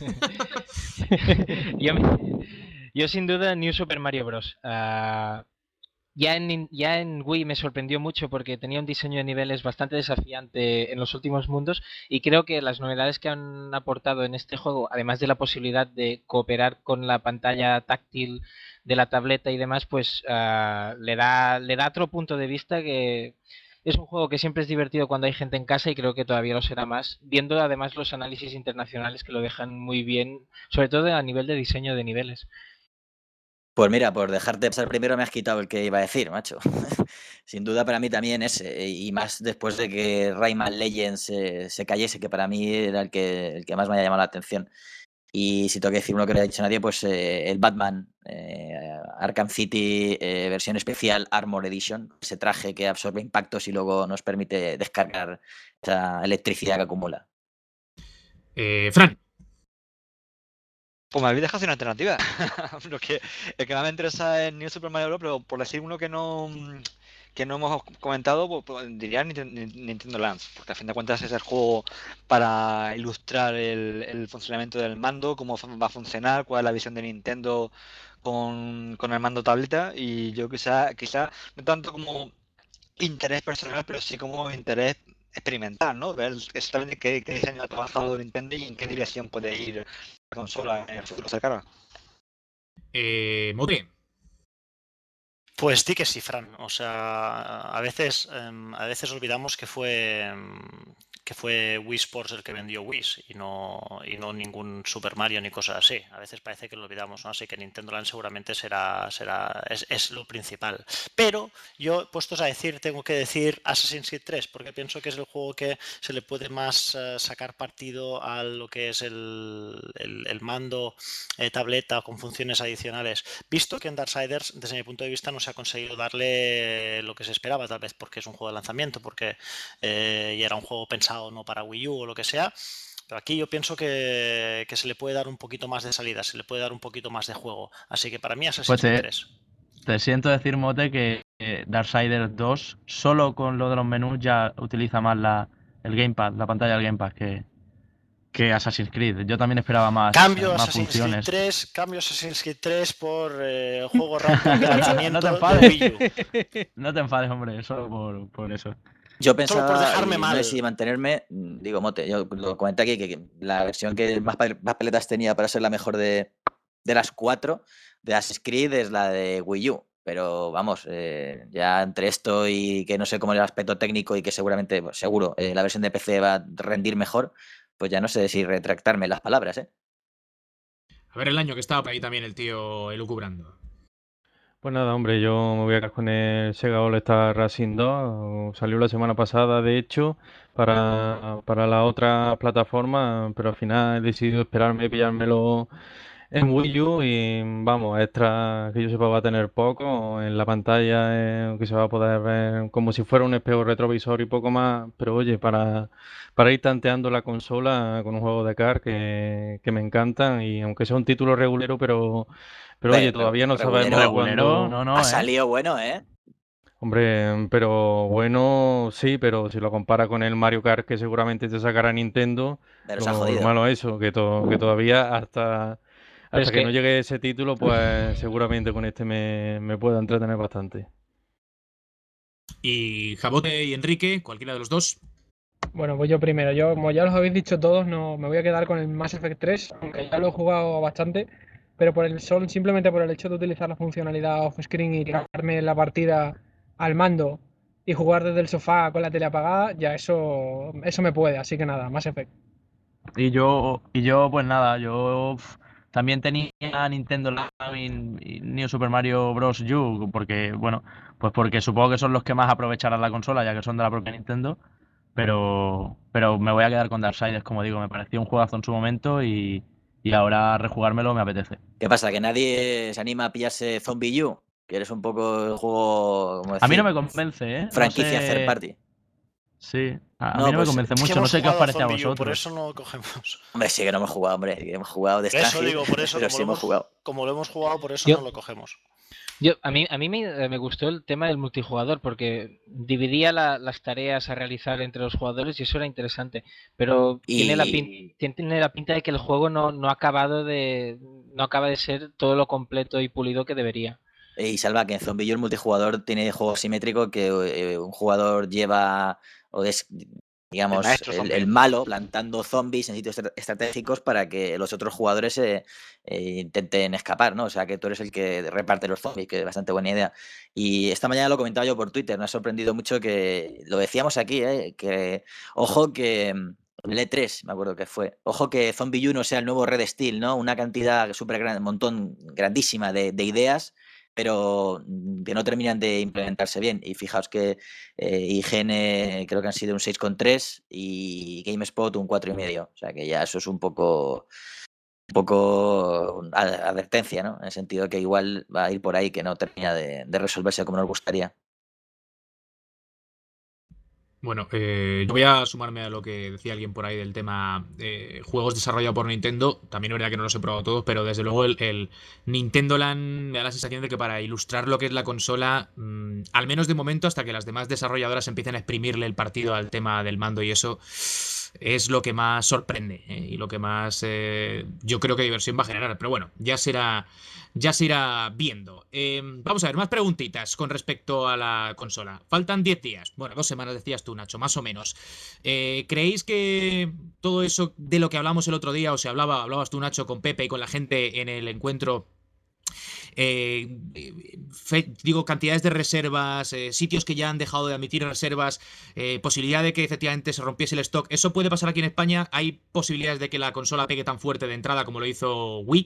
yo, me... yo sin duda New Super Mario Bros. Uh, ya, en, ya en Wii me sorprendió mucho porque tenía un diseño de niveles bastante desafiante en los últimos mundos y creo que las novedades que han aportado en este juego, además de la posibilidad de cooperar con la pantalla táctil de la tableta y demás, pues uh, le da le da otro punto de vista que es un juego que siempre es divertido cuando hay gente en casa y creo que todavía lo será más, viendo además los análisis internacionales que lo dejan muy bien, sobre todo a nivel de diseño de niveles. Pues mira, por dejarte pasar primero me has quitado el que iba a decir, macho. Sin duda para mí también ese, y más después de que Rayman Legends eh, se cayese, que para mí era el que, el que más me ha llamado la atención. Y si tengo que decir uno que no le ha dicho nadie, pues eh, el Batman eh, Arkham City eh, versión especial Armor Edition, ese traje que absorbe impactos y luego nos permite descargar esa electricidad que acumula. Eh, Fran. Pues me habéis dejado sin alternativa. Lo que, el que más me interesa es New Super Mario Bros., pero por decir uno que no que no hemos comentado, pues, pues, diría Nintendo Land, porque a fin de cuentas es el juego para ilustrar el, el funcionamiento del mando, cómo va a funcionar, cuál es la visión de Nintendo con, con el mando tableta, y yo quizá, quizá no tanto como interés personal, pero sí como interés experimental, ¿no? Ver exactamente qué, qué diseño ha trabajado Nintendo y en qué dirección puede ir la consola en el futuro cercano. Eh, Mote. Pues di que sí, Fran. O sea, a veces, um, a veces olvidamos que fue um, que fue Wii Sports el que vendió Wii y no, y no ningún Super Mario ni cosas así. A veces parece que lo olvidamos, ¿no? Así que Nintendo Land seguramente será, será es, es lo principal. Pero yo, puestos a decir, tengo que decir Assassin's Creed tres, porque pienso que es el juego que se le puede más uh, sacar partido a lo que es el, el, el mando eh, tableta con funciones adicionales. Visto que en Darksiders, desde mi punto de vista, no se ha conseguido darle lo que se esperaba, tal vez porque es un juego de lanzamiento, porque eh, ya era un juego pensado no para Wii U o lo que sea, pero aquí yo pienso que, que se le puede dar un poquito más de salida, se le puede dar un poquito más de juego, así que para mí Assassin's Creed tres. Te siento decir, Mote, que eh, Darksiders dos solo con lo de los menús ya utiliza más la, el gamepad, la pantalla del gamepad que, que Assassin's Creed. Yo también esperaba más, cambio más Assassin's funciones. Creed tres, cambio Assassin's Creed tres por eh, juego random de lanzamiento. No te enfades, de Wii U. No te enfades, hombre, solo por, por eso. Yo pensaba, Solo por dejarme y mal. no sé si mantenerme, digo, Mote, yo lo comenté aquí, que, que la versión que más papeletas tenía para ser la mejor de, de las cuatro de Assassin's Creed es la de Wii U. Pero vamos, eh, ya entre esto y que no sé cómo es el aspecto técnico y que seguramente, pues, seguro, eh, la versión de P C va a rendir mejor, pues ya no sé si retractarme las palabras, ¿eh? A ver el año que estaba por ahí también el tío elucubrando. Pues nada, hombre, yo me voy a quedar con el Sega All Star Racing dos. Salió la semana pasada, de hecho, para, para la otra plataforma, pero al final he decidido esperarme y pillármelo en Wii U y vamos, extra que yo sepa va a tener poco. En la pantalla eh, que se va a poder ver como si fuera un espejo retrovisor y poco más, pero oye, para, para ir tanteando la consola con un juego de kart que, que me encantan y aunque sea un título regulero, pero... Pero oye, todavía no sabemos regulero, no, no, ha ¿eh? salido bueno, ¿eh? Hombre, pero bueno, sí, pero si lo compara con el Mario Kart que seguramente te sacará Nintendo, Pero se ha lo jodido. malo es eso, que, to que todavía hasta, hasta es que, que no llegue ese título, pues seguramente con este me, me pueda entretener bastante. Y Jabote y Enrique, cualquiera de los dos. Bueno, pues yo primero. Yo, como ya los habéis dicho todos, no me voy a quedar con el Mass Effect tres, aunque ya lo he jugado bastante, pero por el sol, simplemente por el hecho de utilizar la funcionalidad off-screen y tirarme la partida al mando y jugar desde el sofá con la tele apagada, ya eso, eso me puede, así que nada, Mass Effect. Y yo, y yo pues nada, yo pf, también tenía Nintendo Land y, y New Super Mario Bros. U, porque, bueno, pues porque supongo que son los que más aprovecharán la consola, ya que son de la propia Nintendo, pero, pero me voy a quedar con Darksiders, como digo, me pareció un juegazo en su momento y, y ahora rejugármelo me apetece. ¿Qué pasa? ¿Que nadie se anima a pillarse Zombie U? Que eres un poco el juego, como decir, A mí no me convence, ¿eh? franquicia No sé... third party. Sí, a, No, a mí no pues, me convence Es que mucho, no hemos sé qué os jugado parece a Zombie U, vosotros. por eso no lo cogemos. Hombre, sí que no hemos jugado, hombre. Que hemos jugado de Por eso Stranded, digo, por eso, pero como, sí lo hemos hemos, jugado. como lo hemos jugado, por eso Yo- no lo cogemos. Yo, a mí, a mí me, me gustó el tema del multijugador porque dividía la- las tareas a realizar entre los jugadores y eso era interesante. Pero tiene, la pin- Y tiene la pinta de que el juego no, no ha acabado de, no acaba de ser todo lo completo y pulido que debería. Y salva que en Zombie U el multijugador tiene juego simétrico que eh, un jugador lleva o es, El digamos, maestro el, zombie. el malo plantando zombies en sitios estra- estratégicos para que los otros jugadores eh, eh, intenten escapar, ¿no? O sea, que tú eres el que reparte los zombies, que es bastante buena idea. Y esta mañana lo comentaba yo por Twitter, me ha sorprendido mucho que lo decíamos aquí, ¿eh? Que ojo que mm, el E tres, me acuerdo que fue. Ojo que Zombie U no sea el nuevo Red Steel, ¿no? Una cantidad súper grande, un montón grandísima de, de ideas, pero mm, que no terminan de implementarse bien. Y fijaos que eh, I G N creo que han sido un seis coma tres y GameSpot un cuatro coma cinco. O sea que ya eso es un poco, un poco a- advertencia, ¿no? En el sentido de que igual va a ir por ahí que no termina de, de resolverse como nos gustaría. Bueno, eh, yo voy a sumarme a lo que decía alguien por ahí del tema eh, juegos desarrollados por Nintendo. También es verdad que no los he probado todos, pero desde luego el, el Nintendo Land me da la sensación de que para ilustrar lo que es la consola, mmm, al menos de momento, hasta que las demás desarrolladoras empiecen a exprimirle el partido al tema del mando y eso, es lo que más sorprende, ¿eh? Y lo que más eh, yo creo que diversión va a generar. Pero bueno, ya será... Ya se irá viendo. Eh, vamos a ver, más preguntitas con respecto a la consola. Faltan diez días. Bueno, dos semanas decías tú, Nacho, más o menos. Eh, ¿Creéis que todo eso de lo que hablamos el otro día, o se hablaba, hablabas tú, Nacho, con Pepe y con la gente en el encuentro, eh, fe, digo, cantidades de reservas, eh, sitios que ya han dejado de admitir reservas, eh, posibilidad de que efectivamente se rompiese el stock, ¿eso puede pasar aquí en España? ¿Hay posibilidades de que la consola pegue tan fuerte de entrada como lo hizo Wii?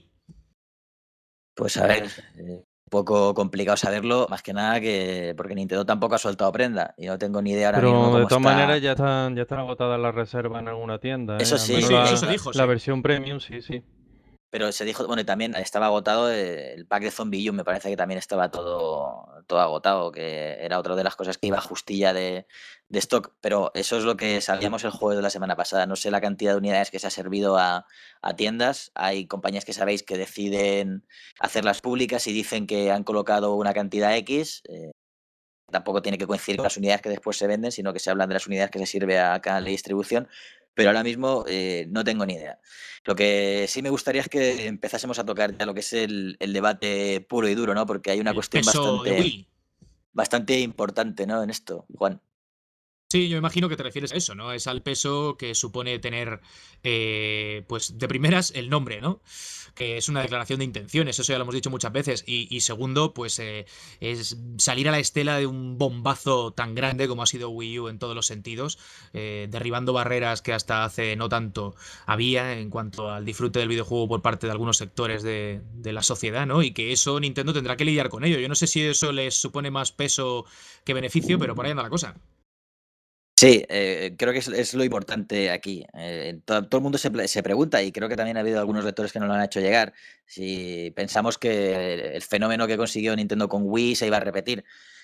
Pues a ver, eh, un poco complicado saberlo, más que nada que porque Nintendo tampoco ha soltado prenda y no tengo ni idea ahora mismo Pero cómo de todas está. maneras ya están, ya están agotadas las reservas en alguna tienda, ¿eh? Eso Al sí, menos Sí, la, eso se dijo, la sí. versión premium, sí, sí. Pero se dijo, bueno, y también estaba agotado eh, el pack de Zombie U, me parece que también estaba todo, todo agotado, que era otra de las cosas que iba justilla de, de stock. Pero eso es lo que sabíamos el jueves de la semana pasada. No sé la cantidad de unidades que se ha servido a, a tiendas. Hay compañías que sabéis que deciden hacerlas públicas y dicen que han colocado una cantidad X. Eh, tampoco tiene que coincidir con las unidades que después se venden, sino que se hablan de las unidades que se sirve a canal de distribución. Pero ahora mismo eh, no tengo ni idea. Lo que sí me gustaría es que empezásemos a tocar ya lo que es el, el debate puro y duro, ¿no? Porque hay una El cuestión peso de bastante, Wii. bastante importante, ¿no? En esto, Juan. Sí, yo imagino que te refieres a eso, ¿no? Es al peso que supone tener, eh, pues de primeras, el nombre, ¿no? Que es una declaración de intenciones, eso ya lo hemos dicho muchas veces. Y, y segundo, pues eh, es salir a la estela de un bombazo tan grande como ha sido Wii U en todos los sentidos, eh, derribando barreras que hasta hace no tanto había en cuanto al disfrute del videojuego por parte de algunos sectores de, de la sociedad, ¿no? Y que eso Nintendo tendrá que lidiar con ello. Yo no sé si eso les supone más peso que beneficio, pero por ahí anda la cosa. Sí, eh, creo que es, es lo importante aquí. Eh, todo, todo el mundo se, se pregunta, y creo que también ha habido algunos lectores que nos lo han hecho llegar, si pensamos que el fenómeno que consiguió Nintendo con Wii se iba a repetir.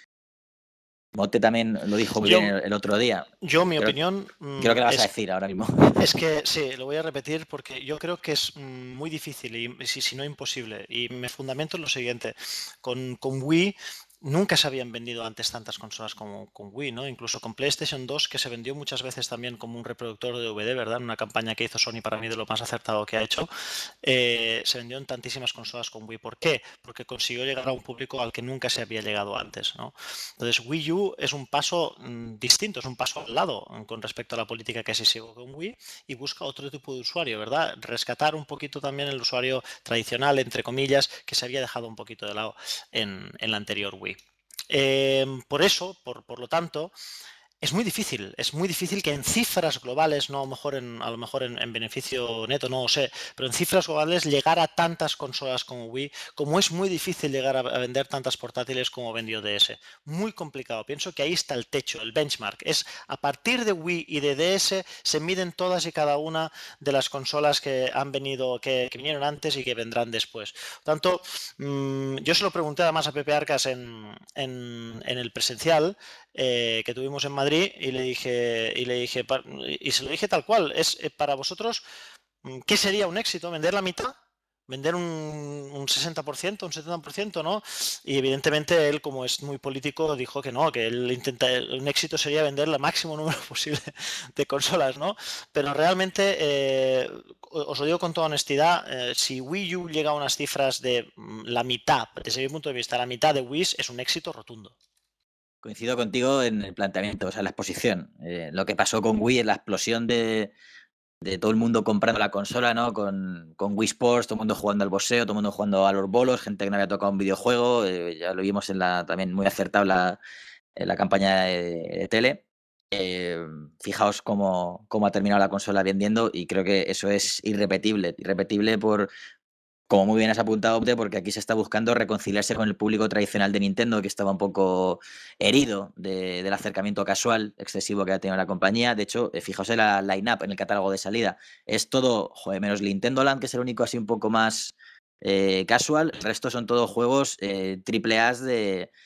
Mote también lo dijo muy Yo- bien el, el otro día. Yo, mi Creo- opinión. mm, Creo que lo vas es, a decir ahora mismo. es que sí, lo voy a repetir porque yo creo que es mm, muy difícil y si, si no imposible. Y me fundamento en lo siguiente. Con, con Wii nunca se habían vendido antes tantas consolas como con Wii, ¿no? Incluso con PlayStation dos, que se vendió muchas veces también como un reproductor de D V D, ¿verdad? Una campaña que hizo Sony para mí de lo más acertado que ha hecho. Eh, se vendió en tantísimas consolas con Wii. ¿Por qué? Porque consiguió llegar a un público al que nunca se había llegado antes, ¿no? Entonces Wii U es un paso mm, distinto, es un paso al lado mm, con respecto a la política que se siguió con Wii y busca otro tipo de usuario, ¿verdad? Rescatar un poquito también el usuario tradicional, entre comillas, que se había dejado un poquito de lado en, en la anterior Wii. Eh, por eso, por, por lo tanto, es muy difícil, es muy difícil que en cifras globales, no a lo mejor en, a lo mejor en, en beneficio neto, no lo sé, pero en cifras globales llegar a tantas consolas como Wii, como es muy difícil llegar a, a vender tantas portátiles como vendió D S. Muy complicado. Pienso que ahí está el techo, el benchmark. Es a partir de Wii y de D S se miden todas y cada una de las consolas que han venido, que, que vinieron antes y que vendrán después. Por tanto, mmm, yo se lo pregunté además a Pepe Arcas en, en, en el presencial eh, que tuvimos en Madrid. Y le dije, y le dije, y se lo dije tal cual, es para vosotros, ¿qué sería un éxito? ¿Vender la mitad? ¿Vender un, un sesenta por ciento, un setenta por ciento, no? Y evidentemente él, como es muy político, dijo que no, que él intenta, un éxito sería vender el máximo número posible de consolas, ¿no? Pero realmente, eh, os lo digo con toda honestidad, eh, si Wii U llega a unas cifras de la mitad, desde mi punto de vista, la mitad de Wii es un éxito rotundo. Coincido contigo en el planteamiento, o sea, en la exposición. Eh, lo que pasó con Wii es la explosión de, de todo el mundo comprando la consola, ¿no? Con, con Wii Sports, todo el mundo jugando al boxeo, todo el mundo jugando a los bolos, gente que no había tocado un videojuego. Eh, ya lo vimos en la también muy acertado la, en la campaña de, de tele. Eh, fijaos cómo, cómo ha terminado la consola vendiendo y creo que eso es irrepetible. Irrepetible por... Como muy bien has apuntado, Opte, porque aquí se está buscando reconciliarse con el público tradicional de Nintendo, que estaba un poco herido de, del acercamiento casual excesivo que ha tenido la compañía. De hecho, fijaos en la line-up, en el catálogo de salida. Es todo, joder, menos Nintendo Land, que es el único así un poco más eh, casual. El resto son todos juegos eh, triple A de,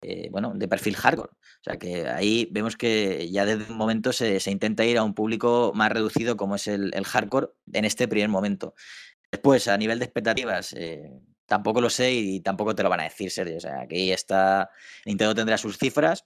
eh, bueno, de perfil hardcore. O sea que ahí vemos que ya desde un momento se, se intenta ir a un público más reducido como es el, el hardcore en este primer momento. Después, a nivel de expectativas, eh, tampoco lo sé y tampoco te lo van a decir, Sergio. O sea, que ahí está, Nintendo tendrá sus cifras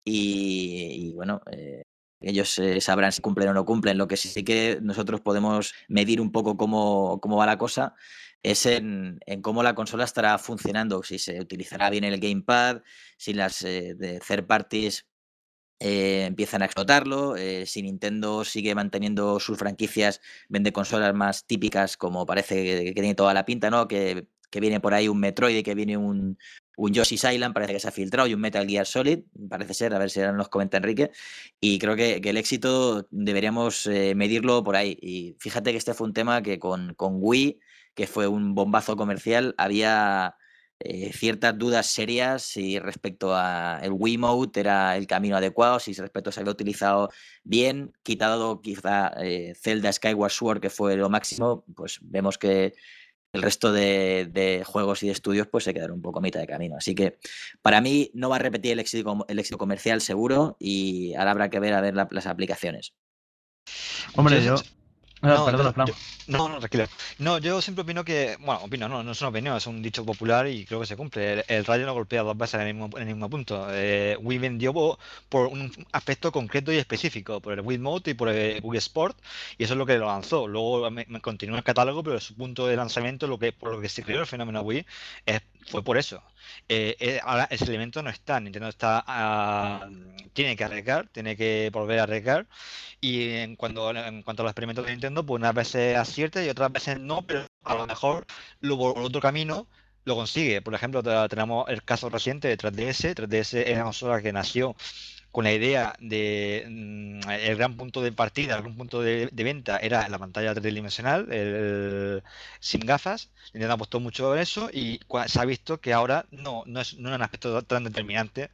y, y bueno, eh, ellos eh, sabrán si cumplen o no cumplen. Lo que sí, sí que nosotros podemos medir un poco cómo, cómo va la cosa es en, en cómo la consola estará funcionando, si se utilizará bien el gamepad, si las eh, de third parties eh, empiezan a explotarlo, eh, si Nintendo sigue manteniendo sus franquicias, vende consolas más típicas como parece que, que tiene toda la pinta, ¿no? Que, que viene por ahí un Metroid y que viene un, un Yoshi's Island, parece que se ha filtrado, y un Metal Gear Solid, parece ser, a ver si ahora nos comenta Enrique, y creo que, que el éxito deberíamos eh, medirlo por ahí. Y fíjate que este fue un tema que con, con Wii, que fue un bombazo comercial, había eh, ciertas dudas serias si respecto a el Wiimote era el camino adecuado, si respecto se había utilizado bien, quitado quizá eh, Zelda Skyward Sword, que fue lo máximo, pues vemos que el resto de, de juegos y de estudios pues se quedaron un poco a mitad de camino. Así que para mí no va a repetir el éxito, el éxito comercial seguro, y ahora habrá que ver a ver la, las aplicaciones. Hombre, yo... Ah, No, perdona, yo- Fran. yo- no, no, tranquilo. No, yo siempre opino que, bueno, opino, no, no es una opinión, es un dicho popular y creo que se cumple. El, el rayo no golpea dos veces en el mismo, en el mismo punto. Eh, Wii vendió po- por un aspecto concreto y específico, por el Wii Mode y por el Wii Sport, y eso es lo que lo lanzó. Luego me, me continuó el catálogo, pero su punto de lanzamiento, lo que, por lo que se creó el fenómeno Wii, es- fue por eso. Eh, eh, ahora ese elemento no está, Nintendo está, ah, tiene que arriesgar, tiene que volver a arriesgar. Y en, cuando, en cuanto a los experimentos de Nintendo, pues unas veces acierta y otras veces no, pero a lo mejor luego por otro camino lo consigue. Por ejemplo, te- tenemos el caso reciente de tres D S. tres D S es una consola que nació con la idea de mm, el gran punto de partida, el gran punto de, de venta era la pantalla tridimensional, el- sin gafas. Nintendo apostó mucho en eso y cua- se ha visto que ahora no, no es, no es un aspecto tan determinante.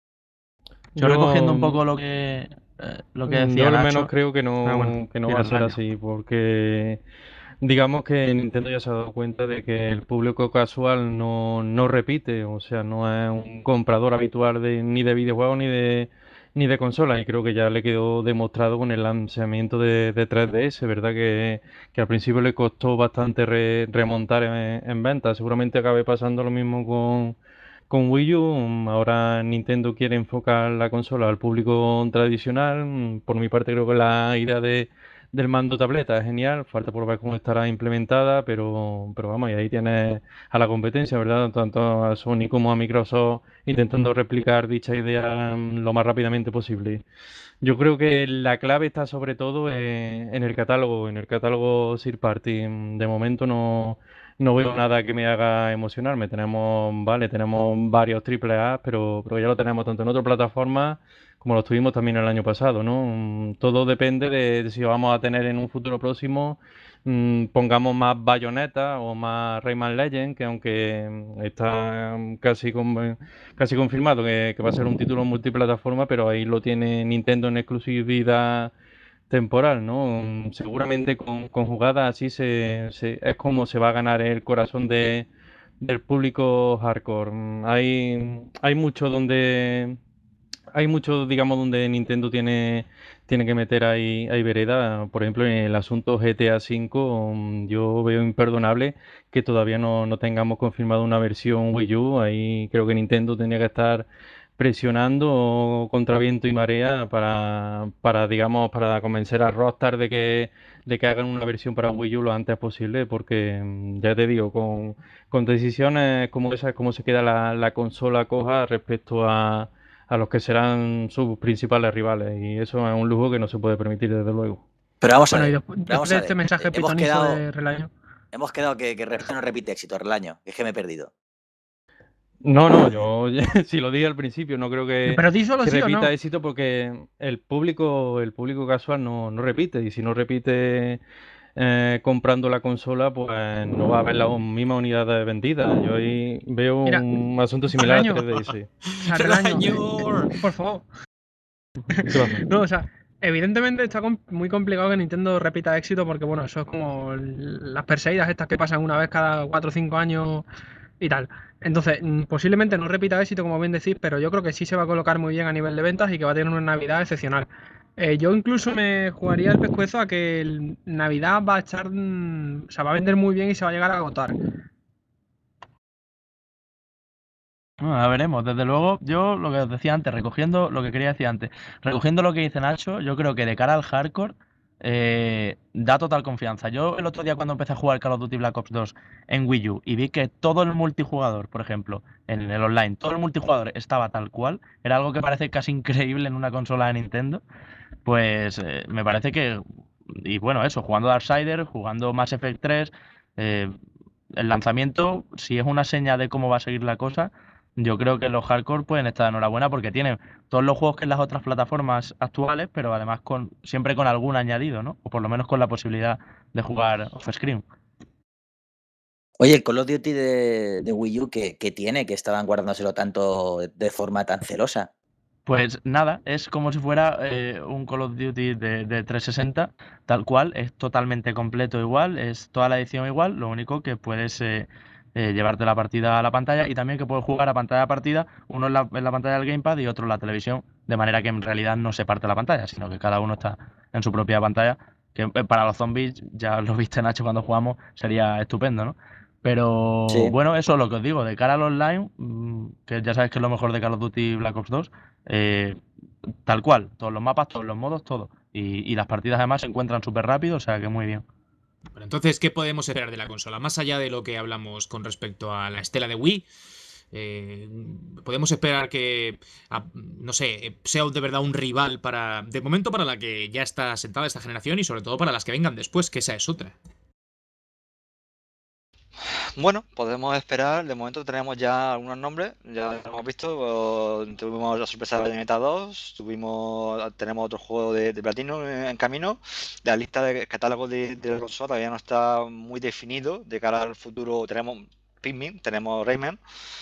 Yo recogiendo un Yo, poco lo que eh, lo que mm, decía yo al Nacho. menos creo que Ah, bueno, no, que no va tira a el ser rayo. así, porque digamos que Nintendo ya se ha dado cuenta de que el público casual no, no repite, o sea, no es un comprador habitual de, ni de videojuegos ni de, ni de consolas, y creo que ya le quedó demostrado con el lanzamiento de, de tres D S, ¿verdad? Que, que al principio le costó bastante re- remontar en, en ventas. Seguramente acabe pasando lo mismo con, con Wii U. Mm, Ahora Nintendo quiere enfocar la consola al público tradicional. Mm, Por mi parte creo que la idea de del mando tableta es genial, falta por ver cómo estará implementada, pero, pero vamos, y ahí tienes a la competencia, ¿verdad? Tanto a Sony como a Microsoft intentando replicar dicha idea mm, lo más rápidamente posible. Yo creo que la clave está sobre todo eh, en el catálogo, en el catálogo Third Party. Mm, De momento no, no veo nada que me haga emocionarme. Tenemos, vale, tenemos varios triple A, pero, pero ya lo tenemos tanto en otras plataformas como lo tuvimos también el año pasado, ¿no? Mm, Todo depende de, de si vamos a tener en un futuro próximo, mm, pongamos más Bayonetta o más Rayman Legend, que aunque mm, está mm, casi con, casi confirmado que, que va a ser un título multiplataforma, pero ahí lo tiene Nintendo en exclusividad temporal, ¿no? Mm, Seguramente con, con jugadas así se, se- es como se va a ganar el corazón de, del público hardcore. Mm, Hay, hay mucho donde hay mucho, digamos, donde Nintendo tiene, tiene que meter ahí, ahí vereda. Por ejemplo, en el asunto G T A cinco, mm, yo veo imperdonable que todavía no, no tengamos confirmado una versión Wii U. Ahí creo que Nintendo tenía que estar presionando contra viento y marea para, para, digamos, para convencer a Rockstar de que, de que hagan una versión para Wii U lo antes posible, porque mm, ya te digo, con, con decisiones como esa, cómo se queda la, la consola coja respecto a a los que serán sus principales rivales, y eso es un lujo que no se puede permitir desde luego. Pero vamos a Bueno, y ver, después, pero vamos después de a este ver. mensaje Eh, Hemos pitonizo quedado, de Relaño. hemos quedado que, que Repite no repite éxito, Relaño, que es que me he perdido. No, no, yo si lo dije al principio, no creo que, Pero di solo que sí o repita no. éxito, porque el público, el público casual no, no repite, y si no repite eh, comprando la consola, pues no va a haber las mismas unidades vendidas. Yo ahí veo Mira, un asunto similar a Relaño, tres D S. o sea, Relaño, eh, Relañor. eh, por favor. ¿Qué pasa? No, o sea, evidentemente está com- muy complicado que Nintendo repita éxito porque, bueno, eso es como l- las perseguidas estas que pasan una vez cada cuatro o cinco años y tal. Entonces, posiblemente no repita éxito, como bien decís, pero yo creo que sí se va a colocar muy bien a nivel de ventas y que va a tener una Navidad excepcional. Eh, yo incluso me jugaría el pescuezo a que el Navidad va a echar, o sea, va a vender muy bien y se va a llegar a agotar. Bueno, ya veremos. Desde luego, yo lo que os decía antes, recogiendo lo que quería decir antes, recogiendo lo que dice Nacho, yo creo que de cara al hardcore eh, da total confianza. Yo el otro día cuando empecé a jugar Call of Duty Black Ops dos en Wii U y vi que todo el multijugador, por ejemplo, en el online, todo el multijugador estaba tal cual, era algo que parece casi increíble en una consola de Nintendo, pues eh, me parece que, y bueno, eso, jugando Darksiders, jugando Mass Effect tres, eh, el lanzamiento, si es una seña de cómo va a seguir la cosa, yo creo que los hardcore pueden estar de enhorabuena porque tienen todos los juegos que en las otras plataformas actuales, pero además con siempre con algún añadido, ¿no? O por lo menos con la posibilidad de jugar off-screen. Oye, el Call of Duty de, de Wii U, ¿qué, qué tiene? Que estaban guardándoselo tanto de forma tan celosa. Pues nada, es como si fuera eh, un Call of Duty de, de trescientos sesenta, tal cual, es totalmente completo igual, es toda la edición igual, lo único que puedes eh, eh, llevarte la partida a la pantalla y también que puedes jugar a pantalla a partida, uno en la, en la pantalla del gamepad y otro en la televisión, de manera que en realidad no se parte la pantalla, sino que cada uno está en su propia pantalla, que eh, para los zombies, ya lo viste Nacho cuando jugamos, sería estupendo, ¿no? Pero Sí. bueno, eso es lo que os digo, de cara al online, mmm, que ya sabéis que es lo mejor de Call of Duty Black Ops dos, eh, tal cual, todos los mapas, todos los modos, todo. Y, y las partidas además se encuentran súper rápido, o sea que muy bien. Bueno, entonces, ¿qué podemos esperar de la consola? Más allá de lo que hablamos con respecto a la estela de Wii, eh, podemos esperar que, a, no sé, sea de verdad un rival para, de momento, para la que ya está sentada esta generación y sobre todo para las que vengan después, que esa es otra. Bueno, podemos esperar. De momento tenemos ya algunos nombres, ya lo hemos visto. Tuvimos la sorpresa de Bayonetta dos, tuvimos, tenemos otro juego de, de Platino en, en camino. La lista de catálogo de, de la consola todavía no está muy definido. De cara al futuro tenemos Pikmin, tenemos Rayman.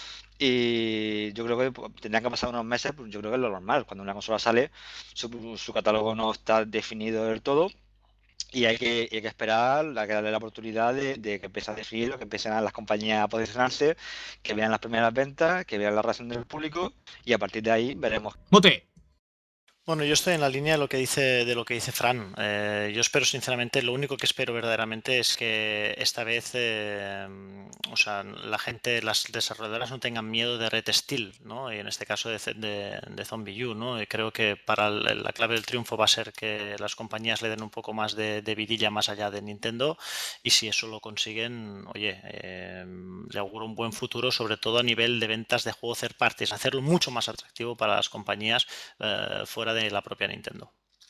Y yo creo que pues, tendrían que pasar unos meses, pues yo creo que es lo normal. Cuando una consola sale, su, su catálogo no está definido del todo. Y hay que, hay que esperar, hay que darle la oportunidad de, de que empiece a definirlo, que empiecen a las compañías a posicionarse, que vean las primeras ventas, que vean la reacción del público y a partir de ahí veremos. ¡Mote! Bueno, yo estoy en la línea de lo que dice, de lo que dice Fran. Eh, yo espero sinceramente, lo único que espero verdaderamente es que esta vez, eh, o sea, la gente, las desarrolladoras no tengan miedo de Red Steel, ¿no? Y en este caso de, de, de Zombie U, ¿no? Y creo que para el, la clave del triunfo va a ser que las compañías le den un poco más de, de vidilla más allá de Nintendo y si eso lo consiguen, oye, eh, le auguro un buen futuro, sobre todo a nivel de ventas de juegos third parties, hacerlo mucho más atractivo para las compañías eh, fuera de la propia Nintendo.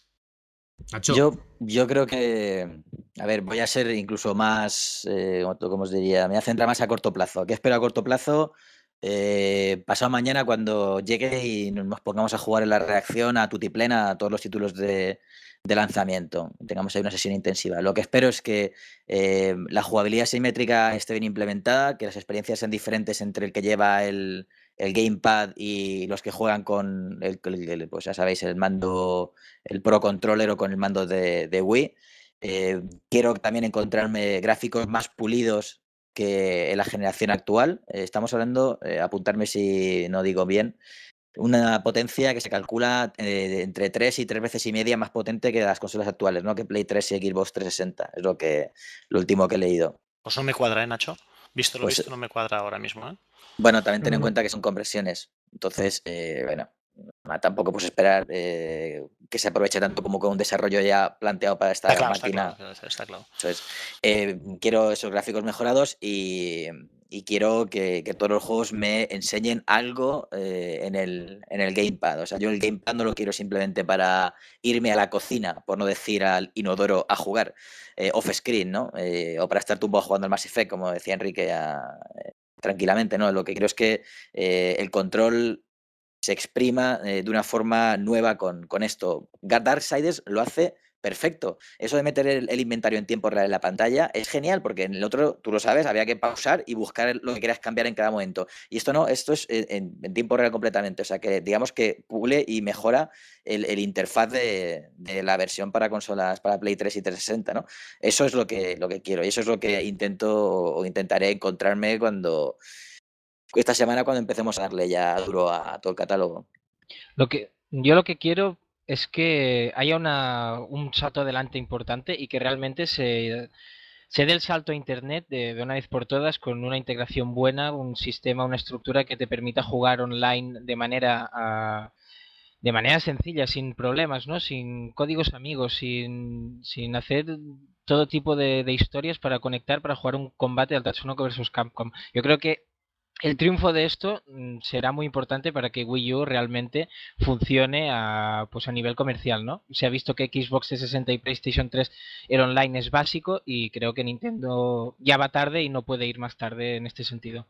Yo, yo creo que, a ver, voy a ser incluso más, eh, como os diría, me voy a centrar más a corto plazo. ¿Qué espero a corto plazo? Eh, pasado mañana cuando llegue y nos pongamos a jugar en la reacción a tutiplena a todos los títulos de, de lanzamiento. Tengamos ahí una sesión intensiva. Lo que espero es que eh, la jugabilidad simétrica esté bien implementada, que las experiencias sean diferentes entre el que lleva el, el gamepad y los que juegan con el, el, pues ya sabéis, el mando, el Pro Controller o con el mando de, de Wii. Eh, quiero también encontrarme gráficos más pulidos que en la generación actual. Eh, estamos hablando, eh, apuntarme si no digo bien, una potencia que se calcula eh, entre tres y tres veces y media más potente que las consolas actuales, ¿no? Que Play tres y Xbox trescientos sesenta. Es lo que lo último que he leído. Pues no me cuadra, ¿eh, Nacho? Visto lo Pues, visto, no me cuadra ahora mismo, ¿eh? Bueno, también ten en cuenta que son conversiones. Entonces, eh, bueno, tampoco puedes esperar eh, que se aproveche tanto como con un desarrollo ya planteado para esta está claro, máquina. Está claro, está claro. Entonces, eh, quiero esos gráficos mejorados y, y quiero que, que todos los juegos me enseñen algo eh, en, el, en el gamepad. O sea, yo el gamepad no lo quiero simplemente para irme a la cocina, por no decir al inodoro, a jugar eh, off-screen, ¿no? Eh, o para estar tumbado jugando al Mass Effect, como decía Enrique, a, eh, tranquilamente, ¿no? Lo que quiero es que eh, el control se exprima eh, de una forma nueva con, con esto. Darksiders lo hace perfecto. Eso de meter el, el inventario en tiempo real en la pantalla es genial, porque en el otro, tú lo sabes, había que pausar y buscar lo que querías cambiar en cada momento. Y esto no, esto es en, en tiempo real completamente. O sea que digamos que pule y mejora el, el interfaz de, de la versión para consolas, para Play tres y trescientos sesenta, ¿no? Eso es lo que, lo que quiero y eso es lo que intento o intentaré encontrarme cuando esta semana cuando empecemos a darle ya duro a todo el catálogo. Lo que, yo lo que quiero es que haya una, un salto adelante importante y que realmente se, se dé el salto a Internet de, de una vez por todas con una integración buena, un sistema, una estructura que te permita jugar online de manera... Uh, de manera sencilla, sin problemas, ¿no? Sin códigos amigos, sin, sin hacer todo tipo de, de historias para conectar, para jugar un combate al Tatsunoko versus Capcom. Yo creo que el triunfo de esto será muy importante para que Wii U realmente funcione a, pues a nivel comercial, ¿no? Se ha visto que Xbox trescientos sesenta y PlayStation tres el online es básico y creo que Nintendo ya va tarde y no puede ir más tarde en este sentido.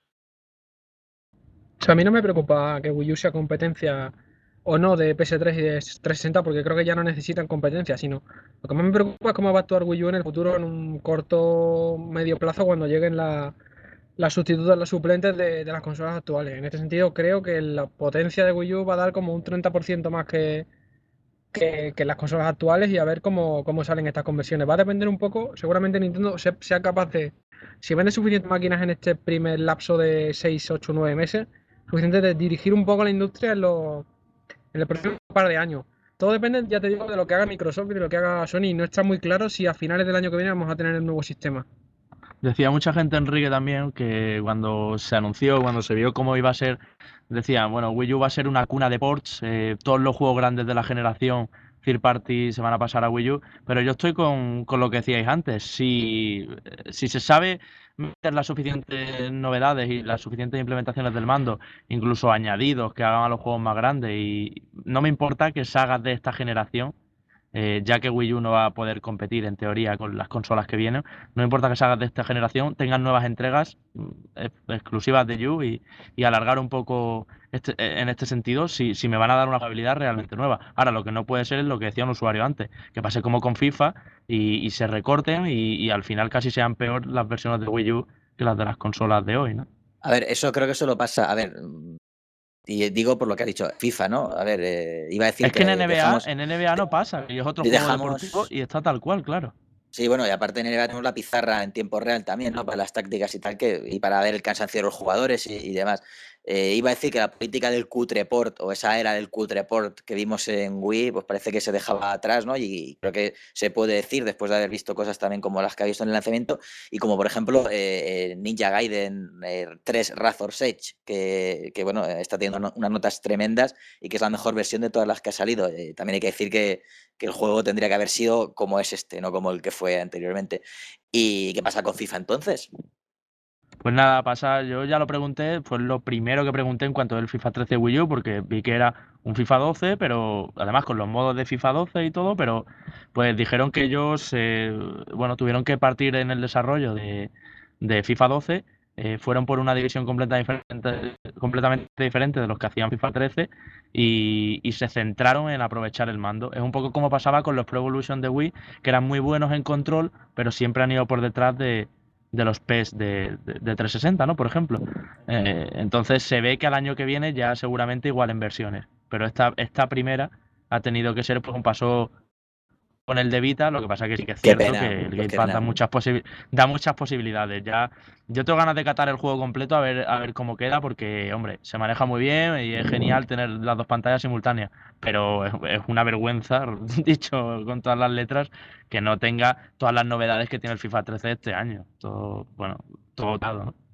O sea, a mí no me preocupa que Wii U sea competencia o no de P S tres y de trescientos sesenta, porque creo que ya no necesitan competencia, sino lo que más me preocupa es cómo va a actuar Wii U en el futuro en un corto medio plazo cuando lleguen la, las sustitutas, las suplentes de, de las consolas actuales. En este sentido creo que la potencia de Wii U va a dar como un treinta por ciento más que, que, que las consolas actuales, y a ver cómo, cómo salen estas conversiones. Va a depender un poco, seguramente Nintendo sea, sea capaz de, si vende suficientes máquinas en este primer lapso de seis, ocho, nueve meses, suficiente de dirigir un poco la industria en los en el próximo par de años. Todo depende, ya te digo, de lo que haga Microsoft y de lo que haga Sony. No está muy claro si a finales del año que viene vamos a tener el nuevo sistema. Decía mucha gente, Enrique, también, que cuando se anunció, cuando se vio cómo iba a ser, decían, bueno, Wii U va a ser una cuna de ports, eh, todos los juegos grandes de la generación third party se van a pasar a Wii U, pero yo estoy con, con lo que decíais antes. Si, si se sabe meter las suficientes novedades y las suficientes implementaciones del mando, incluso añadidos que hagan a los juegos más grandes, y no me importa que sagas de esta generación, eh, ya que Wii U no va a poder competir en teoría con las consolas que vienen, no me importa que sagas de esta generación tengan nuevas entregas eh, exclusivas de U y, y alargar un poco este, en este sentido si, si me van a dar una jugabilidad realmente nueva. Ahora, lo que no puede ser es lo que decía un usuario antes, que pase como con FIFA y, y se recorten y, y al final casi sean peor las versiones de Wii U que las de las consolas de hoy, ¿no? A ver, eso creo que solo pasa, a ver, y digo por lo que ha dicho FIFA, ¿no? A ver, eh, iba a decir es que, que en N B A, dejamos, en N B A no pasa, que es otro juego dejamos, deportivo y está tal cual, claro. Sí, bueno, y aparte en N B A tenemos la pizarra en tiempo real también, ¿no? Para las tácticas y tal, que y para ver el cansancio de los jugadores y, y demás. Eh, iba a decir que la política del cutreport, o esa era del cutreport que vimos en Wii, pues parece que se dejaba atrás, ¿no? Y creo que se puede decir, después de haber visto cosas también como las que ha visto en el lanzamiento, y como por ejemplo eh, Ninja Gaiden eh, tres Razor's Edge, que, que bueno, está teniendo no, unas notas tremendas y que es la mejor versión de todas las que ha salido. Eh, también hay que decir que, que el juego tendría que haber sido como es este, no como el que fue anteriormente. ¿Y qué pasa con FIFA entonces? Pues nada, pasa, yo ya lo pregunté, fue lo primero que pregunté en cuanto al FIFA trece Wii U, porque vi que era un FIFA doce, pero además con los modos de FIFA doce y todo, pero pues dijeron que ellos, eh, bueno, tuvieron que partir en el desarrollo de, de FIFA doce, eh, fueron por una división completa diferente, completamente diferente de los que hacían FIFA trece y, y se centraron en aprovechar el mando. Es un poco como pasaba con los Pro Evolution de Wii, que eran muy buenos en control, pero siempre han ido por detrás de... de los P E S de, de, de trescientos sesenta, ¿no? Por ejemplo. Eh, entonces se ve que al año que viene ya seguramente igual en versiones. Pero esta, esta primera ha tenido que ser pues un paso con el de Vita, lo que pasa que sí que es cierto pena, que el Game Pass da muchas, da muchas posibilidades. Ya, yo tengo ganas de catar el juego completo a ver, a ver cómo queda, porque, hombre, se maneja muy bien y es genial tener las dos pantallas simultáneas, pero es, es una vergüenza, dicho con todas las letras, que no tenga todas las novedades que tiene el FIFA trece este año. Todo, bueno, todo dado, ¿no?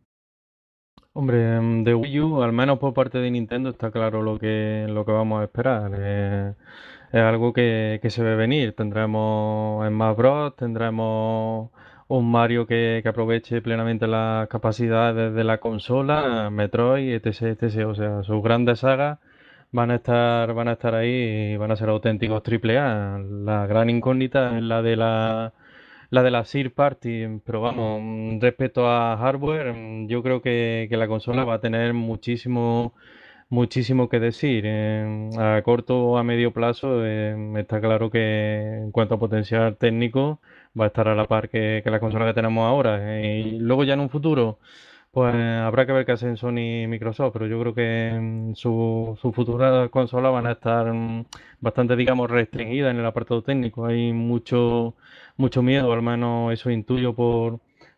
Hombre, de Wii U, al menos por parte de Nintendo, está claro lo que, lo que vamos a esperar. Eh, es algo que, que se ve venir. Tendremos Smash Bros, tendremos un Mario que, que aproveche plenamente las capacidades de la consola, Metroid, etc, etcétera. O sea, sus grandes sagas van a estar, van a estar ahí y van a ser auténticos triple A. La gran incógnita es la de la la de la third party, pero vamos, respecto a hardware, yo creo que, que la consola va a tener muchísimo muchísimo que decir. Eh, a corto o a medio plazo eh, está claro que en cuanto a potencial técnico va a estar a la par que, que la consola que tenemos ahora. Eh, y luego ya en un futuro, pues habrá que ver qué hacen Sony y Microsoft, pero yo creo que sus su futuras consolas van a estar mm, bastante, digamos, restringidas en el apartado técnico. Hay mucho mucho miedo, al menos eso intuyo por,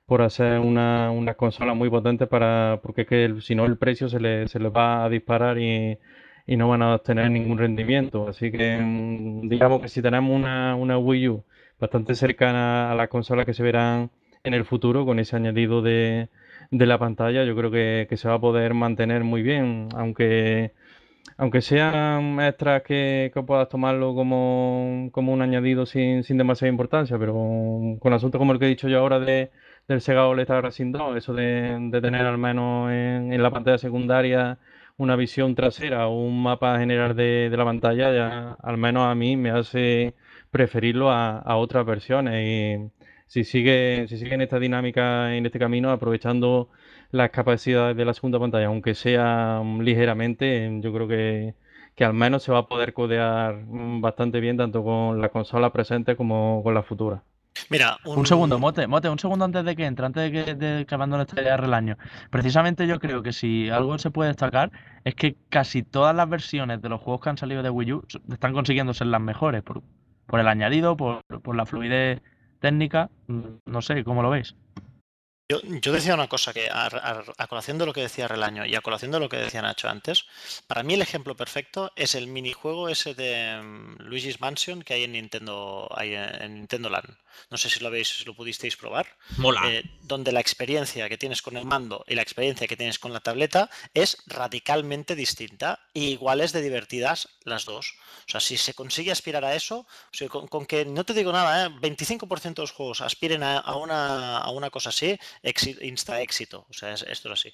por hacer una, una consola muy potente para, porque es que el- si no el precio se le, se les va a disparar y, y no van a obtener ningún rendimiento. Así que mm, digamos que si tenemos una, una Wii U bastante cercana a las consolas que se verán en el futuro con ese añadido de, de la pantalla, yo creo que, que se va a poder mantener muy bien, aunque aunque sean extras que, que puedas tomarlo como, como un añadido sin, sin demasiada importancia, pero con asuntos como el que he dicho yo ahora de, del Sega O L E D Racing dos, eso de, de tener al menos en, en la pantalla secundaria una visión trasera o un mapa general de, de la pantalla, ya al menos a mí me hace preferirlo a, a otras versiones. Y si sigue, si sigue en esta dinámica, en este camino, aprovechando las capacidades de la segunda pantalla, aunque sea mm, ligeramente, yo creo que, que al menos se va a poder codear mm, bastante bien tanto con la consola presente como con la futura. Mira, Un un... segundo, Mote, Mote, un segundo antes de que entre, antes de que, de que abandone este relaño. Precisamente yo creo que si algo se puede destacar es que casi todas las versiones de los juegos que han salido de Wii U s- están consiguiendo ser las mejores por, por el añadido, por, por la fluidez técnica. mm, No sé, ¿cómo lo veis? Yo, yo decía una cosa que a, a- a colación de lo que decía Relaño y a colación de lo que decía Nacho antes, para mí el ejemplo perfecto es el minijuego ese de mm, Luigi's Mansion que hay en Nintendo, hay en, en Nintendo Land. No sé si lo habéis, si lo pudisteis probar. Mola. Eh, donde la experiencia que tienes con el mando y la experiencia que tienes con la tableta es radicalmente distinta y iguales de divertidas las dos. O sea, si se consigue aspirar a eso, o sea, con, con que no te digo nada, ¿eh? veinticinco por ciento de los juegos aspiren a, a una, a una cosa así, éxito, insta éxito. O sea, es- esto es así.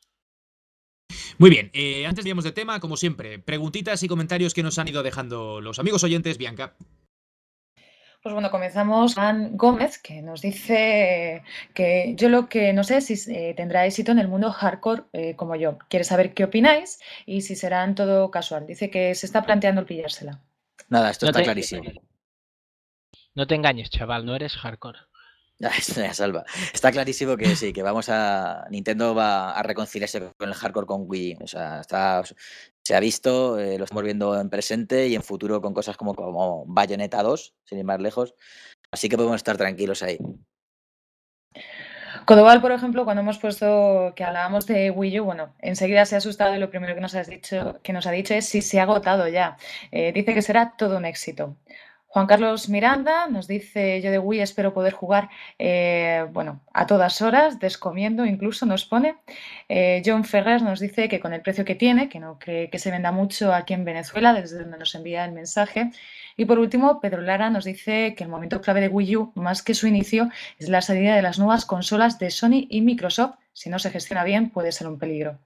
Muy bien, eh, antes de irnos de tema, como siempre, preguntitas y comentarios que nos han ido dejando los amigos oyentes, Bianca. Pues bueno, comenzamos con Gómez, que nos dice que yo lo que no sé es si eh, tendrá éxito en el mundo hardcore eh, como yo. Quiere saber qué opináis y si será en todo casual. Dice que se está planteando el pillársela. Nada, esto No está te, clarísimo. no te engañes, chaval, no eres hardcore. Ah, esto me salva. Está clarísimo que sí, que vamos a. Nintendo va a reconciliarse con el hardcore con Wii. O sea, está, se ha visto, eh, lo estamos viendo en presente y en futuro con cosas como, como Bayonetta dos, sin ir más lejos. Así que podemos estar tranquilos ahí. Codoval, por ejemplo, cuando hemos puesto que hablábamos de Wii U, bueno, enseguida se ha asustado y lo primero que nos, has dicho, que nos ha dicho es si se ha agotado ya. Eh, dice que será todo un éxito. Juan Carlos Miranda nos dice, yo de Wii espero poder jugar, eh, bueno, a todas horas, descomiendo incluso nos pone. Eh, John Ferrer nos dice que con el precio que tiene, que no cree que se venda mucho aquí en Venezuela, desde donde nos envía el mensaje. Y por último, Pedro Lara nos dice que el momento clave de Wii U, más que su inicio, es la salida de las nuevas consolas de Sony y Microsoft. Si no se gestiona bien, puede ser un peligro.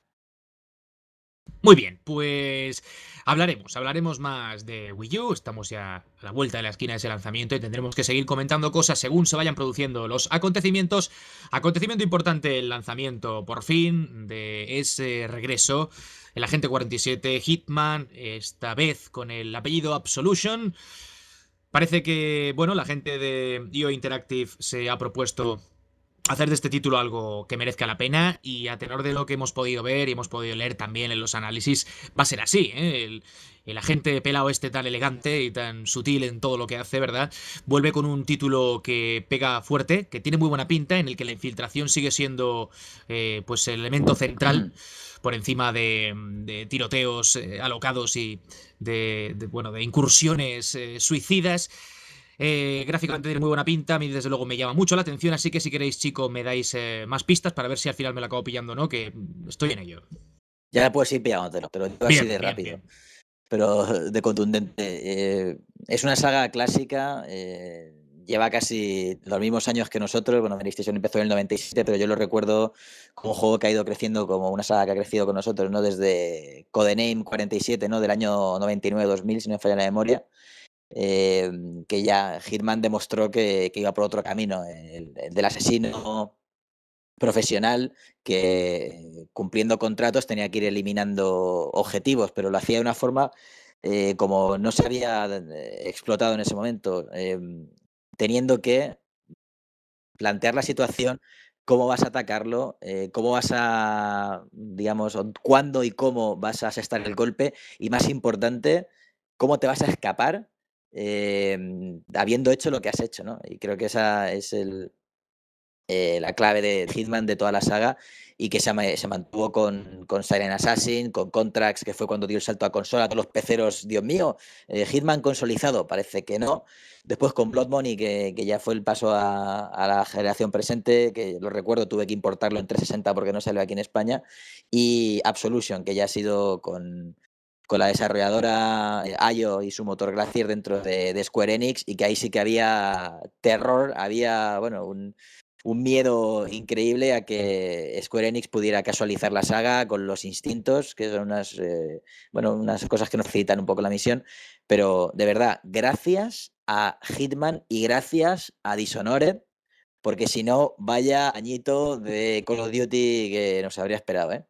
Muy bien, pues hablaremos, hablaremos más de Wii U. Estamos ya a la vuelta de la esquina de ese lanzamiento y tendremos que seguir comentando cosas según se vayan produciendo los acontecimientos. Acontecimiento importante, el lanzamiento por fin de ese regreso. El Agente cuarenta y siete Hitman, esta vez con el apellido Absolution. Parece que, bueno, la gente de I O Interactive se ha propuesto hacer de este título algo que merezca la pena y a tenor de lo que hemos podido ver y hemos podido leer también en los análisis, va a ser así, ¿eh? El, el agente pelado este tan elegante y tan sutil en todo lo que hace, ¿verdad? Vuelve con un título que pega fuerte, que tiene muy buena pinta, en el que la infiltración sigue siendo eh, pues el elemento central por encima de, de tiroteos eh, alocados y de, de, bueno, de incursiones eh, suicidas. Eh, gráficamente tiene muy buena pinta, a mí desde luego me llama mucho la atención, así que si queréis, chicos, me dais eh, más pistas para ver si al final me la acabo pillando o no, que estoy en ello. Ya puedes ir pillándotelo, pero digo Bien, así de bien, rápido. bien. Pero de contundente. Eh, es una saga clásica, eh, lleva casi los mismos años que nosotros. Bueno, PlayStation empezó en el noventa y siete, pero yo lo recuerdo como un juego que ha ido creciendo, como una saga que ha crecido con nosotros, ¿no? Desde Codename cuarenta y siete, ¿no? Del año noventa y nueve dos mil, si no me falla la memoria. Eh, que ya Hitman demostró que, que iba por otro camino, el, el del asesino profesional que cumpliendo contratos tenía que ir eliminando objetivos, pero lo hacía de una forma eh, como no se había eh, explotado en ese momento, eh, teniendo que plantear la situación, cómo vas a atacarlo, eh, cómo vas a, digamos, cuándo y cómo vas a asestar el golpe y, más importante, cómo te vas a escapar eh, habiendo hecho lo que has hecho, ¿no? Y creo que esa es el, eh, la clave de Hitman de toda la saga y que se, se mantuvo con, con Silent Assassin, con Contracts, que fue cuando dio el salto a consola, todos los peceros, Dios mío, eh, Hitman consolizado, parece que no. Después con Blood Money, que, que ya fue el paso a, a la generación presente, que lo recuerdo, tuve que importarlo en trescientos sesenta porque no salió aquí en España, y Absolution, que ya ha sido con, con la desarrolladora I O y su motor Glacier dentro de, de Square Enix, y que ahí sí que había terror, había, bueno, un... un miedo increíble a que Square Enix pudiera casualizar la saga con los instintos, que son unas, eh, bueno, unas cosas que nos facilitan un poco la misión, pero de verdad, gracias a Hitman y gracias a Dishonored, porque si no, vaya añito de Call of Duty que nos habría esperado, ¿eh?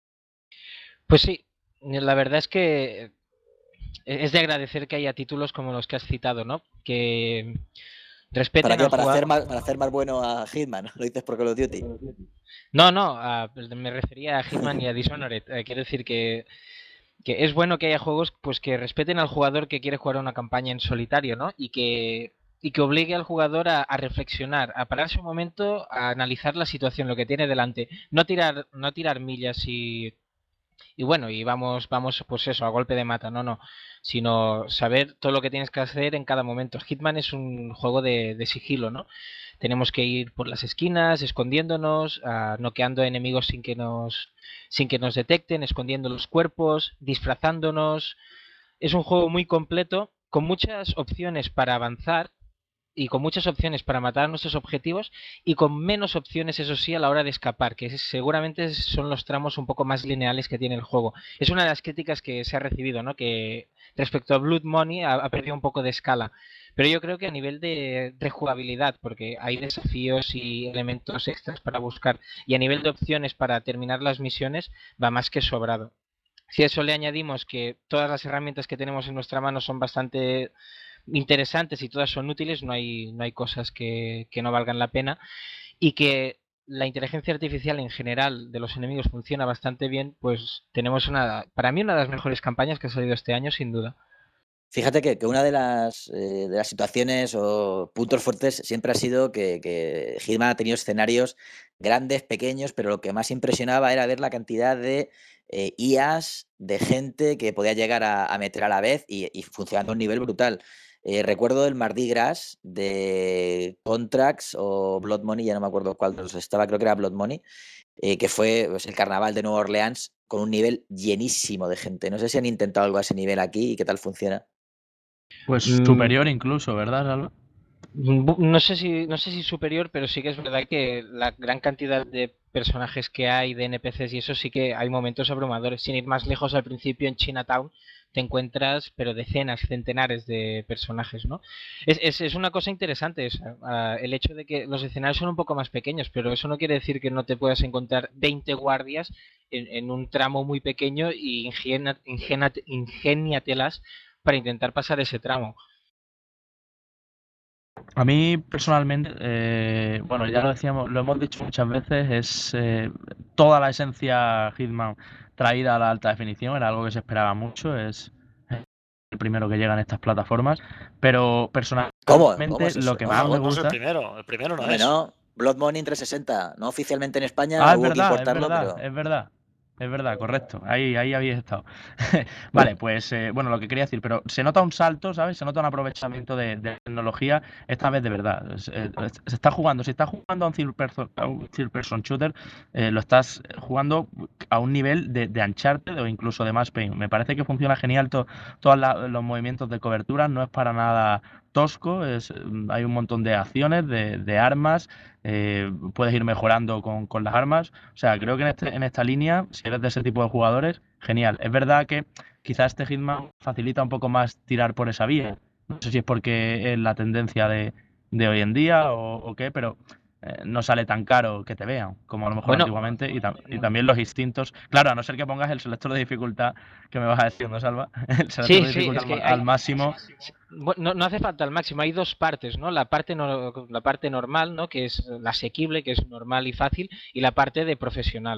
Pues sí, la verdad es que es de agradecer que haya títulos como los que has citado, ¿no? Que respeten ¿Para qué? al Para jugador. hacer, más, para hacer más bueno a Hitman, ¿lo dices por Call of Duty? No, no, a, me refería a Hitman y a Dishonored. Eh, quiero decir que, que es bueno que haya juegos pues que respeten al jugador que quiere jugar una campaña en solitario, ¿no? Y que, y que obligue al jugador a, a reflexionar, a pararse un momento, a analizar la situación, lo que tiene delante. No tirar, no tirar millas y... Y bueno, y vamos, vamos, pues eso, a golpe de mata, no, no, sino saber todo lo que tienes que hacer en cada momento. Hitman es un juego de, de sigilo, ¿no? Tenemos que ir por las esquinas, escondiéndonos, uh, noqueando enemigos sin que nos, sin que nos detecten, escondiendo los cuerpos, disfrazándonos. Es un juego muy completo, con muchas opciones para avanzar y con muchas opciones para matar a nuestros objetivos y con menos opciones, eso sí, a la hora de escapar, que es, seguramente son los tramos un poco más lineales que tiene el juego. Es una de las críticas que se ha recibido, ¿no? Que respecto a Blood Money ha, ha perdido un poco de escala. Pero yo creo que a nivel de, de jugabilidad, porque hay desafíos y elementos extras para buscar, y a nivel de opciones para terminar las misiones, va más que sobrado. Si a eso le añadimos que todas las herramientas que tenemos en nuestra mano son bastante interesantes y todas son útiles, no hay, no hay cosas que, que no valgan la pena, y que la inteligencia artificial en general de los enemigos funciona bastante bien, pues tenemos una, para mí, una de las mejores campañas que ha salido este año, sin duda. Fíjate que, que una de las, eh, de las situaciones o puntos fuertes siempre ha sido que, que Hitman ha tenido escenarios grandes, pequeños, pero lo que más impresionaba era ver la cantidad de eh, I As, de gente que podía llegar a, a meter a la vez y, y funcionando a un nivel brutal. Eh, recuerdo el Mardi Gras de Contracts o Blood Money, ya no me acuerdo cuál de los estaba, creo que era Blood Money, eh, que fue pues, el carnaval de Nueva Orleans con un nivel llenísimo de gente. No sé si han intentado algo a ese nivel aquí y qué tal funciona. Pues mm. superior incluso, ¿verdad, Salva? No sé si no sé si superior, pero sí que es verdad que la gran cantidad de personajes que hay, de N P Cs y eso, sí que hay momentos abrumadores. Sin ir más lejos, al principio en Chinatown te encuentras, pero decenas, centenares de personajes, ¿no? Es, es, es una cosa interesante esa, uh, el hecho de que los escenarios son un poco más pequeños, pero eso no quiere decir que no te puedas encontrar veinte guardias en, en un tramo muy pequeño y ingenia, ingenia, ingeniatelas para intentar pasar ese tramo. A mí personalmente, eh, bueno, ya lo decíamos, lo hemos dicho muchas veces, es eh, toda la esencia Hitman traída a la alta definición, era algo que se esperaba mucho, es el primero que llega en estas plataformas, pero personalmente ¿Cómo? ¿Cómo es lo que no, más no, me no gusta... es el primero, el primero no Hombre, es. no, Blood Money en trescientos sesenta, no oficialmente en España, Ah, es hubo verdad, que importarlo, es verdad, pero... es verdad. Es verdad, correcto. Ahí, ahí habéis estado. Vale, pues eh, bueno, lo que quería decir, pero se nota un salto, ¿sabes? Se nota un aprovechamiento de, de tecnología, esta vez de verdad. Se, se está jugando, si estás jugando a un third person, a un third person shooter, eh, lo estás jugando a un nivel de, de Uncharted o incluso de Max Payne. Me parece que funciona genial to, todos los movimientos de cobertura, no es para nada tosco, es, hay un montón de acciones, de, de armas, eh, puedes ir mejorando con, con las armas, o sea, creo que en, este, en esta línea, si eres de ese tipo de jugadores, genial. Es verdad que quizás este Hitman facilita un poco más tirar por esa vía, no sé si es porque es la tendencia de, de hoy en día o, o qué, pero eh, no sale tan caro que te vean como a lo mejor bueno, antiguamente y, tam y también los instintos, claro, a no ser que pongas el selector de dificultad que me vas a decir, ¿no, Salva? El selector sí, de dificultad sí, es que al, hay... al máximo. No, no hace falta al máximo, hay dos partes, ¿no? La parte no, la parte normal, ¿no? Que es la asequible, que es normal y fácil, y la parte de profesional,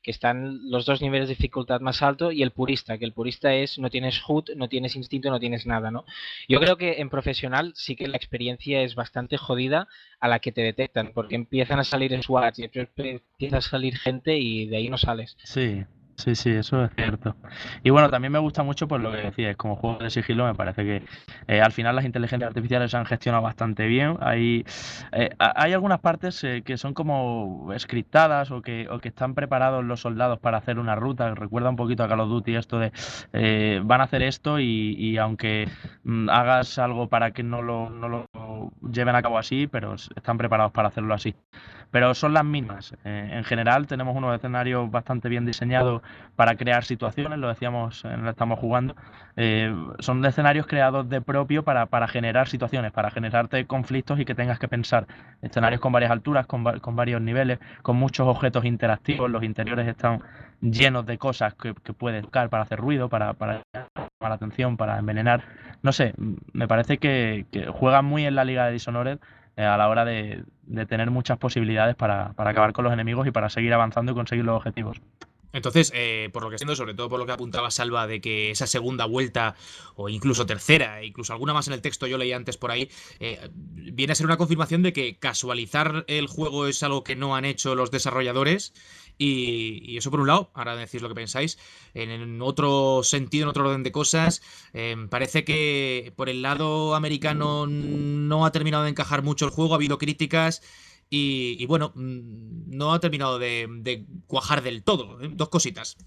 que están los dos niveles de dificultad más alto, y el purista, que el purista es no tienes H U D, no tienes instinto, no tienes nada, ¿no? Yo creo que en profesional sí que la experiencia es bastante jodida a la que te detectan, porque empiezan a salir SWATs y empieza a salir gente y de ahí no sales. Sí. Sí, sí, eso es cierto. Y bueno, también me gusta mucho por lo que decías, como juego de sigilo me parece que eh, al final las inteligencias artificiales se han gestionado bastante bien. Hay, eh, hay algunas partes eh, que son como scriptadas o que, o que están preparados los soldados para hacer una ruta. Recuerda un poquito a Call of Duty esto de eh, van a hacer esto y, y aunque mm, hagas algo para que no lo, no lo lleven a cabo así, pero están preparados para hacerlo así. Pero son las mismas. Eh, en general tenemos unos escenarios bastante bien diseñados para crear situaciones, lo decíamos en el Estamos Jugando. Eh, son escenarios creados de propio para, para generar situaciones, para generarte conflictos y que tengas que pensar. Escenarios con varias alturas, con, con varios niveles, con muchos objetos interactivos. Los interiores están llenos de cosas que, que puedes buscar para hacer ruido, para, para llamar la atención, para envenenar. No sé, me parece que, que juegan muy en la liga de Dishonored a la hora de, de tener muchas posibilidades para, para acabar con los enemigos y para seguir avanzando y conseguir los objetivos. Entonces, eh, por lo que siento, sobre todo por lo que apuntaba Salva, de que esa segunda vuelta, o incluso tercera, e incluso alguna más en el texto yo leí antes por ahí, eh, viene a ser una confirmación de que casualizar el juego es algo que no han hecho los desarrolladores. Y, y eso por un lado, ahora decís lo que pensáis. En, en otro sentido, en otro orden de cosas, eh, parece que por el lado americano no ha terminado de encajar mucho el juego, ha habido críticas y, y bueno, no ha terminado de, de cuajar del todo. ¿eh? Dos cositas.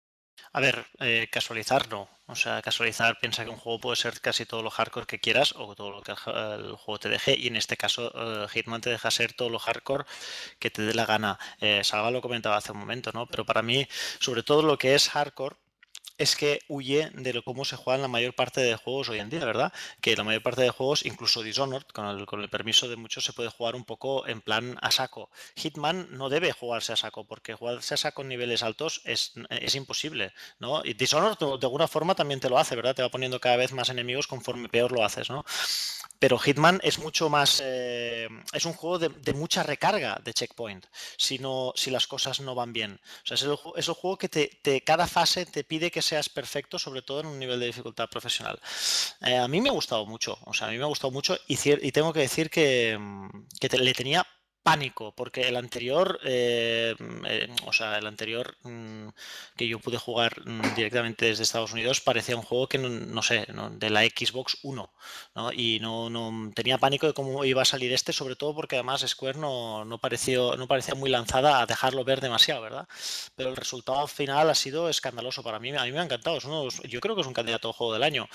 A ver, eh, casualizar no. O sea, casualizar piensa que un juego puede ser casi todo lo hardcore que quieras o todo lo que el, el juego te deje, y en este caso uh, Hitman te deja ser todo lo hardcore que te dé la gana. Eh, Salva lo comentaba hace un momento, ¿no? Pero para mí, sobre todo lo que es hardcore, es que huye de lo, cómo se juegan la mayor parte de juegos hoy en día, ¿verdad? Que la mayor parte de juegos, incluso Dishonored, con el, con el permiso de muchos, se puede jugar un poco en plan a saco. Hitman no debe jugarse a saco, porque jugarse a saco en niveles altos es, es imposible, ¿no? Y Dishonored de alguna forma también te lo hace, ¿verdad? Te va poniendo cada vez más enemigos conforme peor lo haces, ¿no? Pero Hitman es mucho más... Eh, es un juego de, de mucha recarga de checkpoint, si, no, si las cosas no van bien. O sea, es el, es el juego que te, te, cada fase te pide que seas perfecto, sobre todo en un nivel de dificultad profesional. Eh, a mí me ha gustado mucho, o sea, a mí me ha gustado mucho y, y tengo que decir que, que te, le tenía pánico, porque el anterior, eh, eh, o sea, el anterior mmm, que yo pude jugar mmm, directamente desde Estados Unidos parecía un juego que no, no sé, no, de la Xbox One, ¿no? Y no, no tenía pánico de cómo iba a salir este, sobre todo porque además Square no, no, pareció, no parecía muy lanzada a dejarlo ver demasiado, ¿verdad? Pero el resultado final ha sido escandaloso para mí, a mí me ha encantado, es uno de los, yo creo que es un candidato al juego del año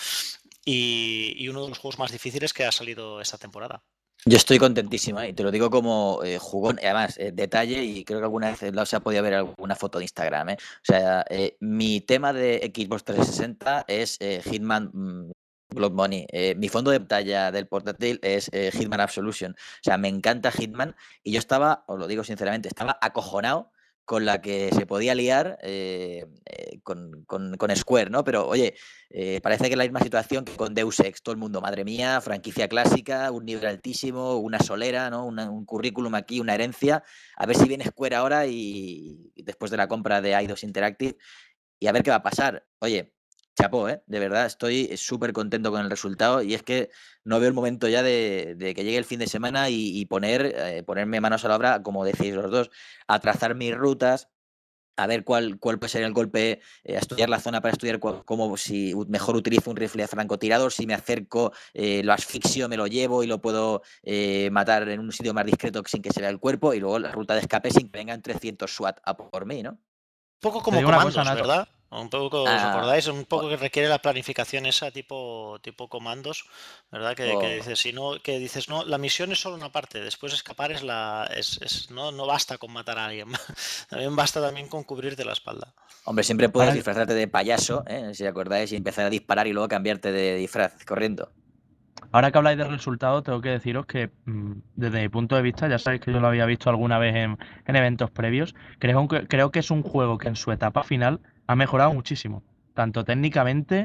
y, y uno de los juegos más difíciles que ha salido esta temporada. Yo estoy contentísima y te lo digo como eh, jugón, además, eh, detalle, y creo que alguna vez lo se ha podido ver alguna foto de Instagram. ¿eh? O sea, eh, mi tema de Xbox trescientos sesenta es eh, Hitman mmm, Blood Money. Eh, mi fondo de pantalla del portátil es eh, Hitman Absolution. O sea, me encanta Hitman y yo estaba, os lo digo sinceramente, estaba acojonado con la que se podía liar eh, eh, con, con, con Square, ¿no? Pero, oye, eh, parece que es la misma situación que con Deus Ex. Todo el mundo, madre mía, franquicia clásica, un nivel altísimo, una solera, ¿no? Una, un currículum aquí, una herencia. A ver si viene Square ahora y, y después de la compra de Eidos Interactive y a ver qué va a pasar. Oye, chapó, ¿eh? De verdad, estoy súper contento con el resultado y es que no veo el momento ya de, de que llegue el fin de semana y, y poner, eh, ponerme manos a la obra, como decís los dos, a trazar mis rutas, a ver cuál, cuál puede ser el golpe, eh, a estudiar la zona para estudiar cuál, cómo, si mejor utilizo un rifle de francotirador, si me acerco, eh, lo asfixio, me lo llevo y lo puedo eh, matar en un sitio más discreto sin que se vea el cuerpo, y luego la ruta de escape sin que vengan trescientos SWAT a por mí, ¿no? Un poco como comandos, cosa, ¿verdad? Un poco, ah, ¿os acordáis? Un poco que requiere la planificación esa tipo, tipo comandos, ¿verdad? Que, oh. que dices, si no, que dices, no, la misión es solo una parte, después escapar es la, es, es no, no basta con matar a alguien, también basta también con cubrirte la espalda. Hombre, siempre puedes Ahora... disfrazarte de payaso, ¿eh? Si acordáis, y empezar a disparar y luego cambiarte de disfraz corriendo. Ahora que habláis del resultado, tengo que deciros que desde mi punto de vista, ya sabéis que yo lo había visto alguna vez en, en eventos previos, creo que, creo que es un juego que en su etapa final ha mejorado muchísimo, tanto técnicamente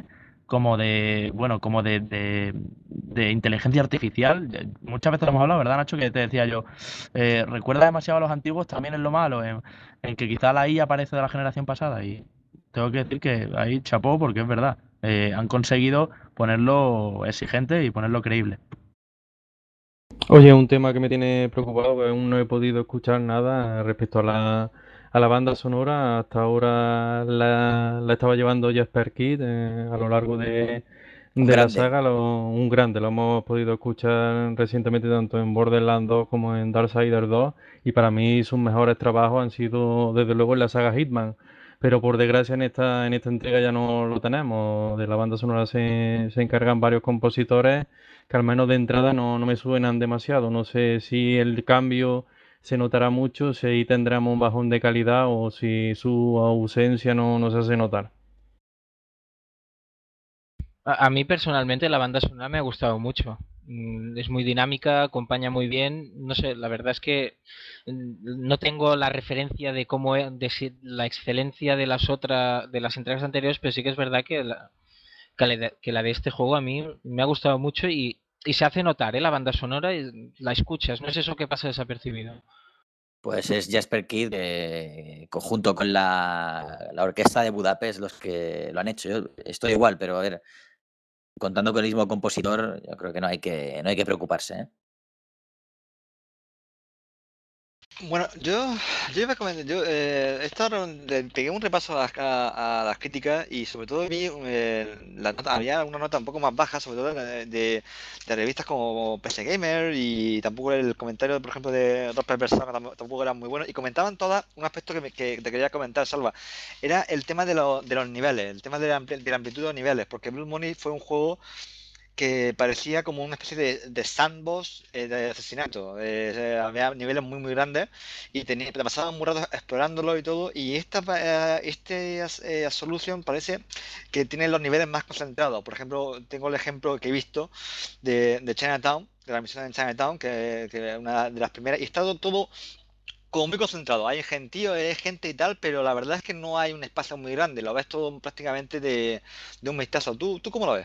como de, bueno, como de, de, de inteligencia artificial. Muchas veces lo hemos hablado, ¿verdad, Nacho? Que te decía yo, eh, recuerda demasiado a los antiguos, también es lo malo, en, en que quizá la I A aparece de la generación pasada y tengo que decir que ahí chapó porque es verdad. Eh, han conseguido ponerlo exigente y ponerlo creíble. Oye, un tema que me tiene preocupado, que aún no he podido escuchar nada respecto a la, a la banda sonora. Hasta ahora la, la estaba llevando Jasper Kidd eh, a lo largo de, Un de la grande. saga, lo- un grande. Lo hemos podido escuchar recientemente tanto en Borderlands dos como en Darksiders dos, y para mí sus mejores trabajos han sido desde luego en la saga Hitman. Pero por desgracia en esta, en esta entrega ya no lo tenemos. De la banda sonora se, se encargan varios compositores que al menos de entrada no, no me suenan demasiado. No sé si el cambio se notará mucho, si tendremos un bajón de calidad o si su ausencia no nos hace notar. A, a mí personalmente la banda sonora me ha gustado mucho. Mm, Es muy dinámica, acompaña muy bien. No sé, la verdad es que mm, no tengo la referencia de cómo e- de si- la excelencia de las otras, de las entregas anteriores, pero sí que es verdad que la, que la de, que la de este juego a mí me ha gustado mucho y, y se hace notar, ¿eh? La banda sonora, y la escuchas, no es eso que pasa desapercibido. Pues es Jasper Kidd, eh, conjunto con la, la orquesta de Budapest, los que lo han hecho. Yo estoy igual, pero a ver, contando con el mismo compositor, yo creo que no hay que, no hay que preocuparse, ¿eh? Bueno, yo, yo iba a comentar, yo eh, he estado, le pegué un repaso a las, a, a las críticas y sobre todo vi eh, la nota, había una nota un poco más baja, sobre todo de, de, de revistas como P C Gamer, y tampoco el comentario, por ejemplo, de Rob Persona tampoco era muy bueno, y comentaban todas un aspecto que, me, que te quería comentar, Salva, era el tema de, lo, de los niveles, el tema de la, de la amplitud de los niveles, porque Blood Money fue un juego que parecía como una especie de, de sandbox eh, de asesinato. Eh, eh, había niveles muy muy grandes y tenía, te pasaba muy rato explorándolo y todo. Y esta eh, este eh, Solution parece que tiene los niveles más concentrados. Por ejemplo, tengo el ejemplo que he visto de, de Chinatown, de la misión en Chinatown, que, que es una de las primeras. Y está todo, todo como muy concentrado. Hay gentío, hay gente y tal, pero la verdad es que no hay un espacio muy grande. Lo ves todo prácticamente de, de un vistazo. ¿Tú, ¿Tú cómo lo ves?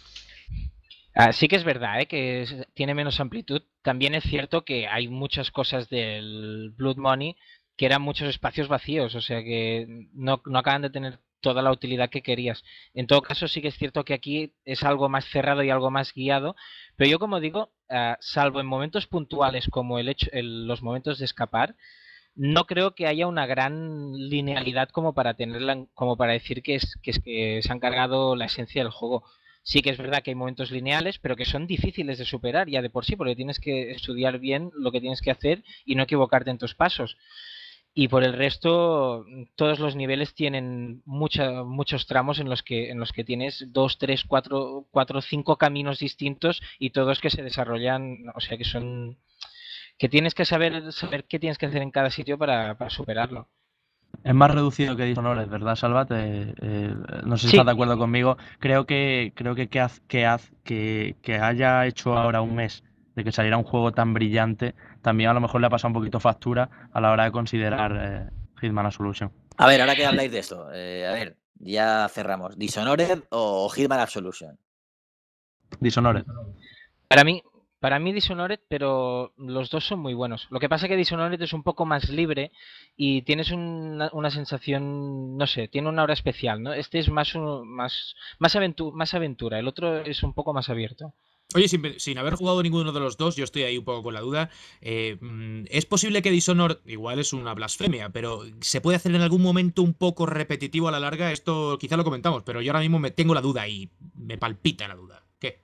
Ah, sí que es verdad, ¿eh? Que es- tiene menos amplitud. También es cierto que hay muchas cosas del Blood Money que eran muchos espacios vacíos, o sea que no, no acaban de tener toda la utilidad que querías. En todo caso, sí que es cierto que aquí es algo más cerrado y algo más guiado, pero yo como digo, ah, salvo en momentos puntuales como el hecho, el- los momentos de escapar, no creo que haya una gran linealidad como para tenerla, en- como para decir que es, que es que se han cargado la esencia del juego. Sí que es verdad que hay momentos lineales, pero que son difíciles de superar ya de por sí, porque tienes que estudiar bien lo que tienes que hacer y no equivocarte en tus pasos. Y por el resto, todos los niveles tienen mucha, muchos tramos en los que en los que tienes dos, tres, cuatro, cuatro, cinco caminos distintos y todos que se desarrollan, o sea que son que tienes que saber saber qué tienes que hacer en cada sitio para, para superarlo. Es más reducido que Dishonored, ¿verdad, Salva? Te- eh, no sé si Sí, estás de acuerdo conmigo. Creo que creo que que, haz- que, haz- que, que haya hecho ahora un mes de que saliera un juego tan brillante, también a lo mejor le ha pasado un poquito factura a la hora de considerar eh, Hitman Absolution. A ver, ahora que habláis de esto, eh, a ver, ya cerramos. ¿Dishonored o Hitman Absolution? Dishonored. para mí Para mí Dishonored, pero los dos son muy buenos. Lo que pasa es que Dishonored es un poco más libre y tienes una, una sensación, no sé, tiene una hora especial, ¿no? Este es más un- más más, aventu- más aventura, el otro es un poco más abierto. Oye, sin, sin haber jugado ninguno de los dos, yo estoy ahí un poco con la duda. eh, mm, ¿Es posible que Dishonored, igual es una blasfemia, pero se puede hacer en algún momento un poco repetitivo a la larga? Esto quizá lo comentamos, pero yo ahora mismo me tengo la duda y me palpita la duda. ¿Qué?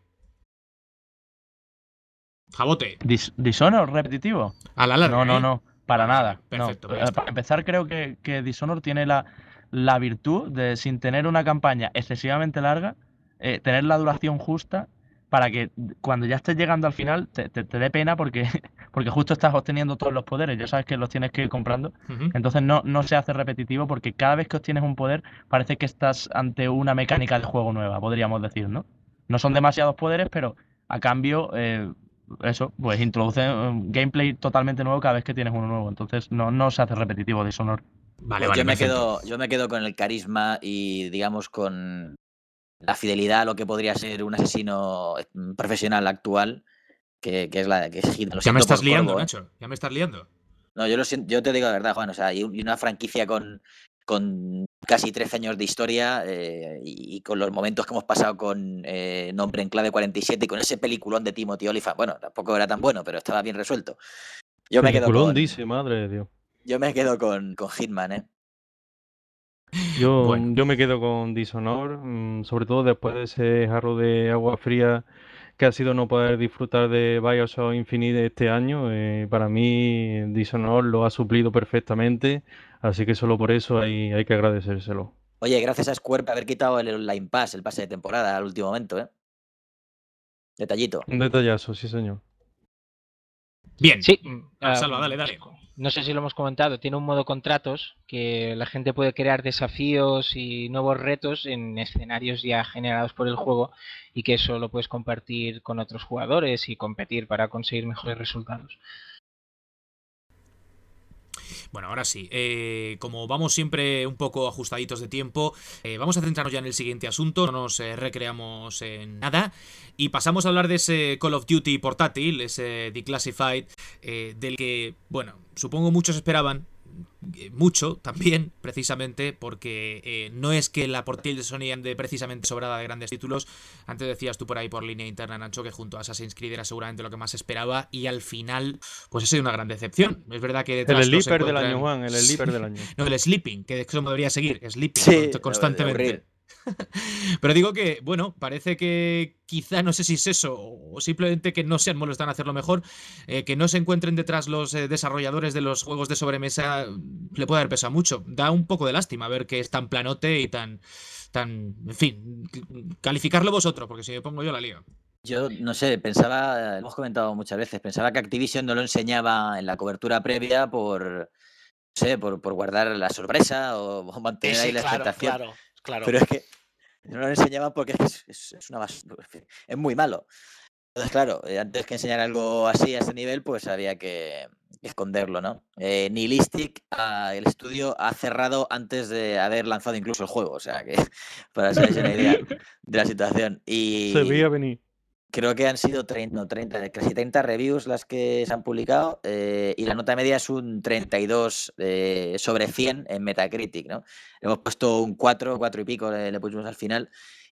Jabote, Dis- ¿Dishonored repetitivo? a la larga, No, no, ¿eh? no, para Vale, nada. vale, perfecto, No. pues ya Eh, está. Para empezar, creo que, que Dishonored tiene la, la virtud de, sin tener una campaña excesivamente larga, eh, tener la duración justa para que cuando ya estés llegando al final te, te- te dé pena porque, porque justo estás obteniendo todos los poderes, ya sabes que los tienes que ir comprando. Ujú. Entonces no, no se hace repetitivo porque cada vez que obtienes un poder parece que estás ante una mecánica de juego nueva, podríamos decir, ¿no? No son demasiados poderes, pero a cambio, eh, eso, pues introduce un gameplay totalmente nuevo cada vez que tienes uno nuevo. Entonces no, no se hace repetitivo Dishonored. Vale, Pues vale, yo me perfecto. quedo, yo me quedo con el carisma y digamos con la fidelidad a lo que podría ser un asesino profesional actual, que, que es la que es Hitman. Ya me estás liando, Corvo, Nacho, ¿eh? Ya me estás liando. No, yo, lo siento, yo te digo la verdad, Juan, o sea, y una franquicia con, con casi trece años de historia eh, y, y con los momentos que hemos pasado con eh, Nombre en Clave cuarenta y siete y con ese peliculón de Timothy Olyphant, bueno, tampoco era tan bueno, pero estaba bien resuelto. Yo me quedo con, dice, madre de Dios. Yo me quedo con, con Hitman, ¿eh? Yo, bueno. yo me quedo con Dishonored, mmm, sobre todo después de ese jarro de agua fría que ha sido no poder disfrutar de BioShock Infinite este año. Eh, para mí Dishonored lo ha suplido perfectamente, así que solo por eso hay, hay que agradecérselo. Oye, gracias a Square por haber quitado el Online Pass, el pase de temporada al último momento, ¿eh? Detallito. Un detallazo, sí señor. Bien, sí. Ah, Salva, dale, dale. No sé si lo hemos comentado, tiene un modo contratos que la gente puede crear desafíos y nuevos retos en escenarios ya generados por el juego y que eso lo puedes compartir con otros jugadores y competir para conseguir mejores resultados. Bueno, ahora sí, eh, como vamos siempre un poco ajustaditos de tiempo, eh, vamos a centrarnos ya en el siguiente asunto, no nos eh, recreamos en nada y pasamos a hablar de ese Call of Duty portátil, ese Declassified, eh, del que, bueno, supongo muchos esperaban eh, mucho también, precisamente, porque eh, no es que la portátil de Sony ande precisamente sobrada de grandes títulos. Antes decías tú por ahí por línea interna, Nacho, que junto a Assassin's Creed era seguramente lo que más esperaba y al final, pues ha sido una gran decepción. Es verdad que detrás el sleeper encuentran... del año, Juan, el sleeper del año. No, el sleeping, que eso me debería seguir, sleeping, sí, constantemente. Pero digo que, bueno, parece que quizá, no sé si es eso o simplemente que no se han molestado en hacerlo mejor, eh, que no se encuentren detrás los eh, desarrolladores de los juegos de sobremesa, le puede haber pesado mucho. Da un poco de lástima ver que es tan planote y tan, tan, en fin, calificarlo vosotros, porque si me pongo yo la lío. Yo, no sé, pensaba, hemos comentado muchas veces, pensaba que Activision no lo enseñaba en la cobertura previa por, no sé, por, por guardar la sorpresa o, o mantener sí, sí, ahí la claro, expectación. Claro. Claro. Pero es que no lo enseñaban porque es, es, es, una basura, es muy malo. Entonces, claro, antes que enseñar algo así a ese nivel, pues había que esconderlo, ¿no? Eh, Nihilistic, uh, el estudio ha cerrado antes de haber lanzado incluso el juego, o sea que para hacerse una idea de la situación. Y se veía venir. Creo que han sido treinta, no, treinta, casi treinta reviews las que se han publicado eh, y la nota media es un treinta y dos eh, sobre cien en Metacritic, ¿no? Le hemos puesto un cuatro, cuatro y pico, le, le pusimos al final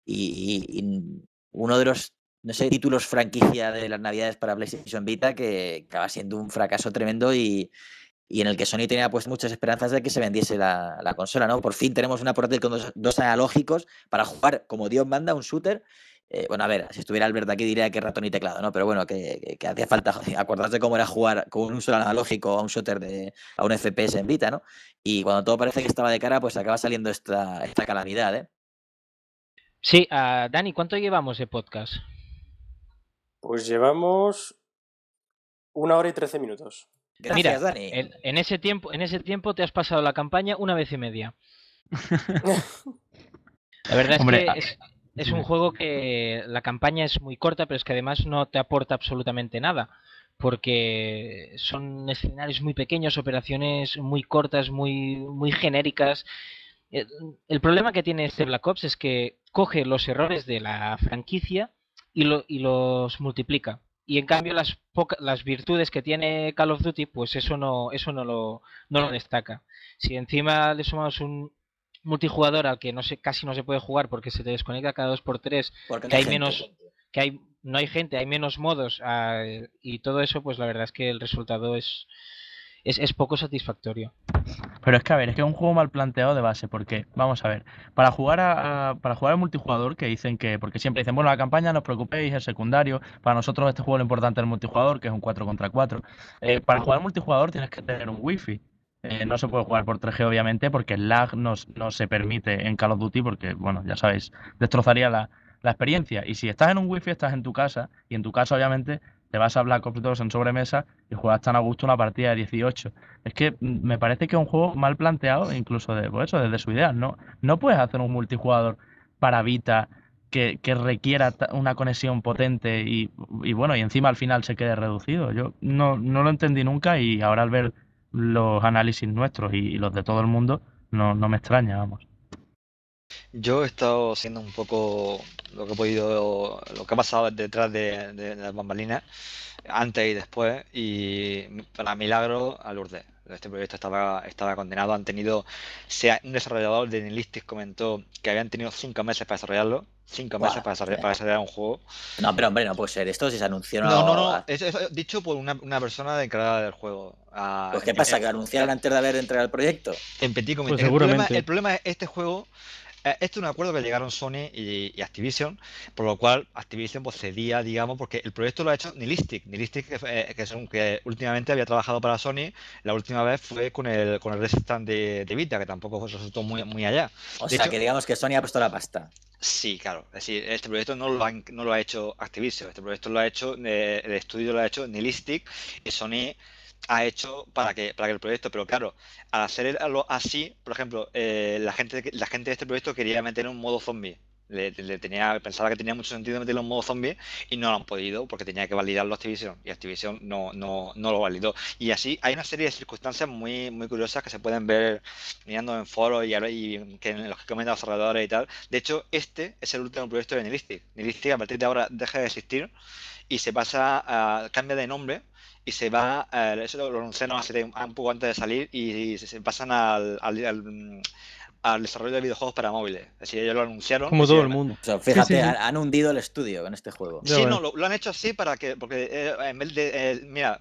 y, y, y uno de los, no sé, títulos franquicia de las navidades para PlayStation Vita que acaba siendo un fracaso tremendo y, y en el que Sony tenía pues muchas esperanzas de que se vendiese la, la consola, ¿no? Por fin tenemos una portátil con dos, dos analógicos para jugar como Dios manda, un shooter. Eh, bueno, a ver, si estuviera Albert aquí diría que ratón y teclado, ¿no? Pero bueno, que, que, que hacía falta acordarse cómo era jugar con un solo analógico a un shooter de a un F P S en Vita, ¿no? Y cuando todo parece que estaba de cara, pues acaba saliendo esta, esta calamidad, ¿eh? Sí, uh, Dani, ¿cuánto llevamos de podcast? Pues llevamos una hora y trece minutos. Gracias, Mira, Dani. En, en, ese tiempo, en ese tiempo te has pasado la campaña una vez y media. La verdad es Hombre, que es, es un juego que la campaña es muy corta, pero es que además no te aporta absolutamente nada. Porque son escenarios muy pequeños, operaciones muy cortas, muy, muy genéricas. El, el problema que tiene este Black Ops es que coge los errores de la franquicia y, lo, y los multiplica. Y en cambio las poca, las virtudes que tiene Call of Duty, pues eso no, eso no lo, no lo destaca. Si encima le sumamos un multijugador al que no se, casi no se puede jugar porque se te desconecta cada dos por tres, porque que hay gente. menos, que hay, no hay gente, hay menos modos uh, y todo eso, pues la verdad es que el resultado es, es, es poco satisfactorio. Pero es que a ver, es que es un juego mal planteado de base, porque, vamos a ver, para jugar a, a para jugar al multijugador, que dicen que, porque siempre dicen, bueno, la campaña no os preocupéis, el secundario, para nosotros este juego lo importante es el multijugador, que es un cuatro contra cuatro. Eh, para jugar al multijugador tienes que tener un wifi. Eh, no se puede jugar por tres G obviamente, porque el lag no, no se permite en Call of Duty, porque, bueno, ya sabéis, destrozaría la, la experiencia. Y si estás en un wifi, estás en tu casa, y en tu casa obviamente te vas a Black Ops dos en sobremesa y juegas tan a gusto una partida de dieciocho. Es que me parece que es un juego mal planteado, incluso de, pues eso, desde su idea. No, no puedes hacer un multijugador para Vita que, que requiera una conexión potente y, y bueno, y encima al final se quede reducido. Yo no, no lo entendí nunca y ahora al ver los análisis nuestros y, y los de todo el mundo, no, no me extraña, vamos. Yo he estado siendo un poco lo que he podido, lo que ha pasado detrás de, de, de las bambalinas, antes y después, y para milagro a Lourdes. Este proyecto estaba, estaba condenado. Han tenido, sea, un desarrollador de Nihilistic comentó que habían tenido cinco meses para desarrollarlo. Cinco Buah, meses para desarrollar, para desarrollar un juego. No, pero hombre, no puede ser esto si se anunciaron. No, no, a- no. Eso, eso dicho por una, una persona encargada del juego. Ah, Pues, ¿qué en- pasa? en- ¿Que anunciaron antes de haber entregado el proyecto? En Petit Comité. Pues el, problema, seguramente. el problema es este juego. eh, Esto es un acuerdo que llegaron Sony y, y Activision, por lo cual Activision pues, cedía, digamos, porque el proyecto lo ha hecho Nihilistic. Nihilistic, que, eh, que, son, que últimamente había trabajado para Sony, la última vez fue con el con el Resistance de, de Vita, que tampoco resultó muy, muy allá. O De sea, hecho, que digamos que Sony ha puesto la pasta. sí, claro. Es decir, este proyecto no lo, han- no lo ha hecho Activision, este proyecto lo ha hecho, eh, el estudio lo ha hecho Nihilistic y Sony ha hecho para que, para que el proyecto, pero claro, al hacerlo así, por ejemplo, eh, la gente, de- la gente de este proyecto quería meter un modo zombie. Le, le tenía, pensaba que tenía mucho sentido meterlo en modo zombie y no lo han podido porque tenía que validarlo Activision y Activision no, no, no lo validó. Y así hay una serie de circunstancias muy, muy curiosas que se pueden ver mirando en foros y, y que en los que comentan los desarrolladores y tal. De hecho, este es el último proyecto de Nihilistic. Nihilistic a partir de ahora deja de existir y se pasa a, cambia de nombre y se va, eh, eso lo anunciaron hace un poco antes de salir y, y se, se pasan al, al, al, al desarrollo de videojuegos para móviles. Es decir, ellos lo anunciaron. Como todo el hicieron- mundo. O sea, fíjate, Sí, sí, sí. han- han hundido el estudio con este juego. Ya Sí, ves. no, lo, lo han hecho así para que, porque eh, en vez de, eh, mira,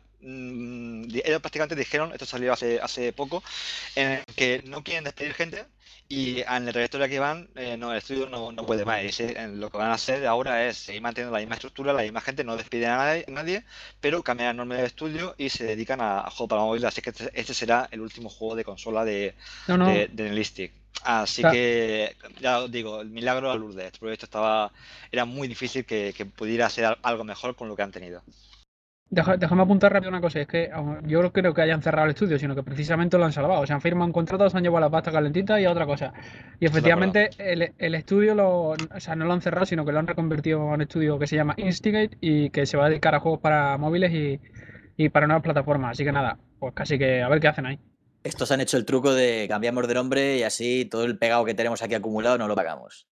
mm, di- ellos prácticamente dijeron, esto salió hace, hace poco, en el que no quieren despedir gente y en la trayectoria que van, eh, no, el estudio no, no puede más. Y ese- en lo que van a hacer ahora es seguir manteniendo la misma estructura, la misma gente, no despiden a nadie, nadie, pero cambian el nombre del estudio y se dedican a, a juegos para móviles. Así que este, este será el último juego de consola de, No, no. de, de Nihilistic. Así Claro. que, ya os digo, el milagro a Lourdes. Este proyecto estaba, era muy difícil que, que pudiera hacer al- algo mejor con lo que han tenido. Deja- déjame apuntar rápido una cosa, es que aun- yo no creo que hayan cerrado el estudio, sino que precisamente lo han salvado. O sea, han firmado un contrato, se han llevado la pasta calentita y a otra cosa. Y efectivamente el, el estudio lo, o sea, no lo han cerrado, sino que lo han reconvertido a un estudio que se llama Instigate y que se va a dedicar a juegos para móviles y, y para nuevas plataformas. Así que nada, pues casi que a ver qué hacen ahí. Estos han hecho el truco de cambiamos de nombre y así todo el pegado que tenemos aquí acumulado no lo pagamos.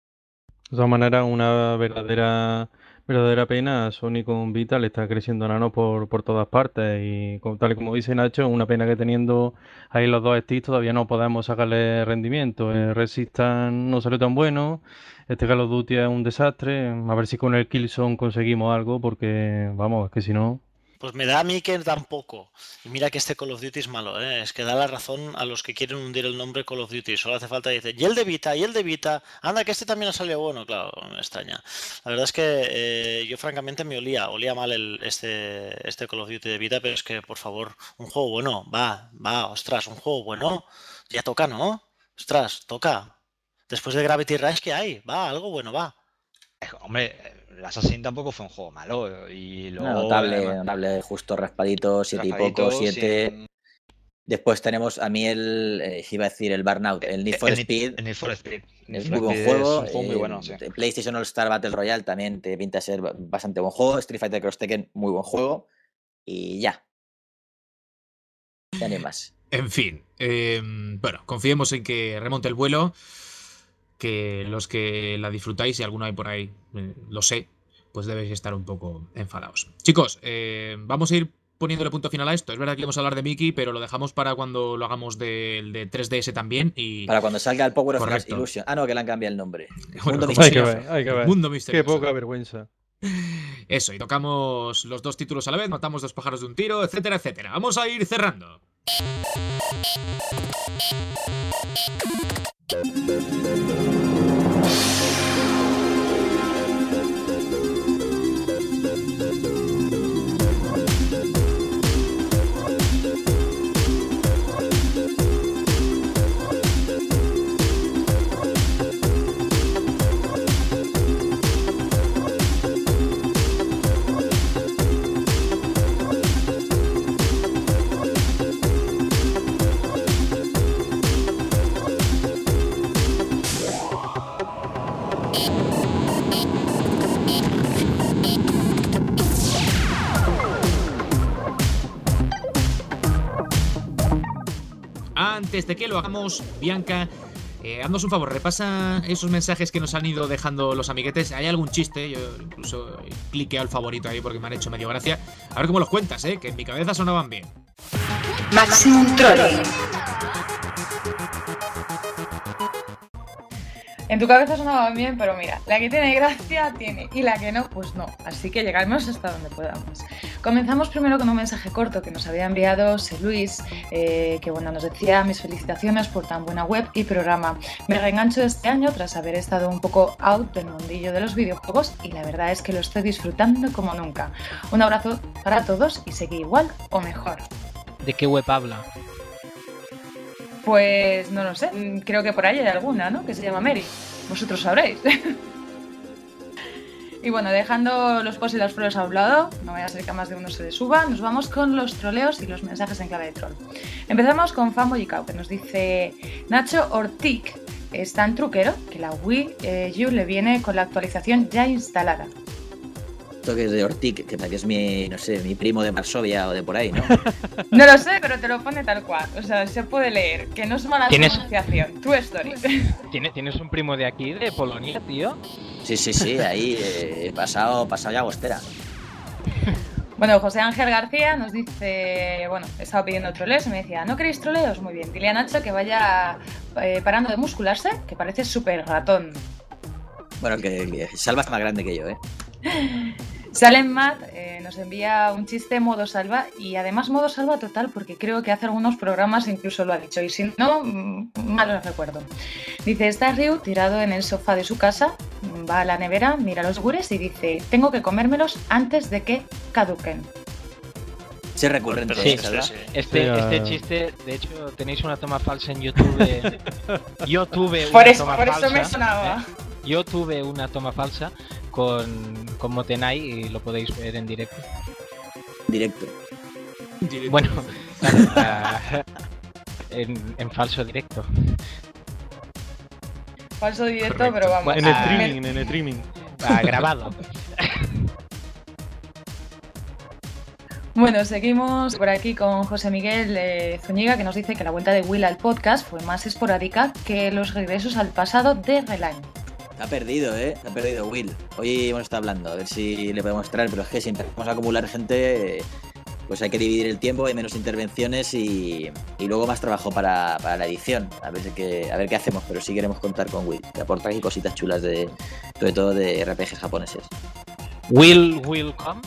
De todas maneras, una verdadera verdadera pena. Sony con Vita le está creciendo nano por, por todas partes y como, tal y como dice Nacho, una pena que teniendo ahí los dos sticks todavía no podemos sacarle rendimiento. El Resistance no salió tan bueno, este Call of Duty es un desastre. A ver si con el Killzone conseguimos algo porque, vamos, es que si no... Pues me da a mí que tampoco. Y mira que este Call of Duty es malo, ¿eh? Es que da la razón a los que quieren hundir el nombre Call of Duty. Solo hace falta decir, y el de Vita, y el de Vita. Anda, que este también ha salido bueno. Claro, me extraña. La verdad es que eh, yo francamente me olía, olía mal el, este, este Call of Duty de Vita, pero es que, por favor, un juego bueno, va, va, ostras, un juego bueno. Ya toca, ¿no? Ostras, toca. Después de Gravity Rush, ¿qué hay? Va, algo bueno, va. Eh, Hombre, el Assassin tampoco fue un juego malo. Y luego, Notable, además, notable, justo raspadito, siete y raspadito, poco, siete. sin- Después tenemos a mí el, eh, iba a decir el Burnout, el Need for el, Speed. el Need for Speed. Need Es for muy buen Speed juego. Es un juego muy eh, bueno, sí. de PlayStation All Star Battle Royale también te pinta ser ba- bastante buen juego. Street Fighter Cross Tekken, muy buen juego. Y ya. Ya no hay más. En fin, eh, bueno, confiemos en que remonte el vuelo, que los que la disfrutáis, si alguno hay por ahí, eh, lo sé, pues debéis estar un poco enfadados. Chicos, eh, vamos a ir poniéndole punto final a esto. Es verdad que íbamos a hablar de Mickey, pero lo dejamos para cuando lo hagamos del de tres D S también. Y Para cuando salga el Power of Correcto. Illusion. Ah, no, que le han cambiado el nombre. Bueno, Mundo como Hay que misterioso. ver, hay que ver. Mundo Qué misterioso. poca vergüenza. Eso, y tocamos los dos títulos a la vez, matamos dos pájaros de un tiro, etcétera, etcétera. Vamos a ir cerrando. Antes de que lo hagamos, Bianca, Eh, haznos un favor, repasa esos mensajes que nos han ido dejando los amiguetes. ¿Hay algún chiste? Yo incluso cliqué al favorito ahí porque me han hecho medio gracia. A ver cómo los cuentas, ¿eh? Que en mi cabeza sonaban bien. Maximum Trolling. En tu cabeza sonaba bien, pero mira, la que tiene gracia tiene y la que no, pues no. Así que llegaremos hasta donde podamos. Comenzamos primero con un mensaje corto que nos había enviado C. Luis, eh, que bueno, nos decía: mis felicitaciones por tan buena web y programa. Me reengancho este año tras haber estado un poco out del mundillo de los videojuegos y la verdad es que lo estoy disfrutando como nunca. Un abrazo para todos y seguí igual o mejor. ¿De qué web habla? Pues no lo sé, creo que por ahí hay alguna, ¿no? Que se llama Mary. Vosotros sabréis. Y bueno, dejando los posts y las flores a un lado, no vaya a ser que a más de uno se le suba, nos vamos con los troleos y los mensajes en clave de troll. Empezamos con Fanboy Cow, que nos dice: Nacho Ortiz es tan truquero que la Wii eh, U le viene con la actualización ya instalada. Que es de Ortiz, que es mi, no sé, mi primo de Varsovia o de por ahí, ¿no? No lo sé, pero te lo pone tal cual. O sea, se puede leer, que no es mala pronunciación. Tu story. ¿Tienes un primo de aquí, de Polonia, tío? Sí, sí, sí, ahí eh, pasado, pasado ya Agostera. Bueno, José Ángel García nos dice, bueno, he estado pidiendo troleos y me decía: ¿no queréis troleos? Muy bien, dile a Nacho que vaya eh, parando de muscularse, que parece súper ratón. Bueno, que, que Salva es más grande que yo, ¿eh? Salem Matt eh, nos envía un chiste modo salva y además modo salva total porque creo que hace algunos programas incluso lo ha dicho y si no, mal lo recuerdo. Dice: está Ryu tirado en el sofá de su casa, va a la nevera, mira los yogures y dice: tengo que comérmelos antes de que caduquen. Sí, recurrente. Sí, ¿verdad? sí, sí. Este, este chiste, de hecho, tenéis una toma falsa en YouTube. Yo tuve una por eso, toma por falsa. Eso me sonaba. ¿eh? Yo tuve una toma falsa con, con Motenai y lo podéis ver en directo. Directo. Directo. Bueno, claro, en, en falso directo. Falso directo, Correcto. pero vamos. En el Ah, streaming, en el streaming. Ah, grabado. Bueno, seguimos por aquí con José Miguel eh, Zúñiga, que nos dice que la vuelta de Will al podcast fue más esporádica que los regresos al pasado de Relañ. Ha perdido, ¿eh? Ha perdido Will. Hoy hemos estado hablando, a ver si le podemos traer, pero es que si empezamos a acumular gente, pues hay que dividir el tiempo, hay menos intervenciones y, y luego más trabajo para, para la edición. A ver, qué, a ver qué hacemos, pero sí queremos contar con Will, que aporta aquí cositas chulas, de, sobre todo de R P Gs japoneses. Will, will come.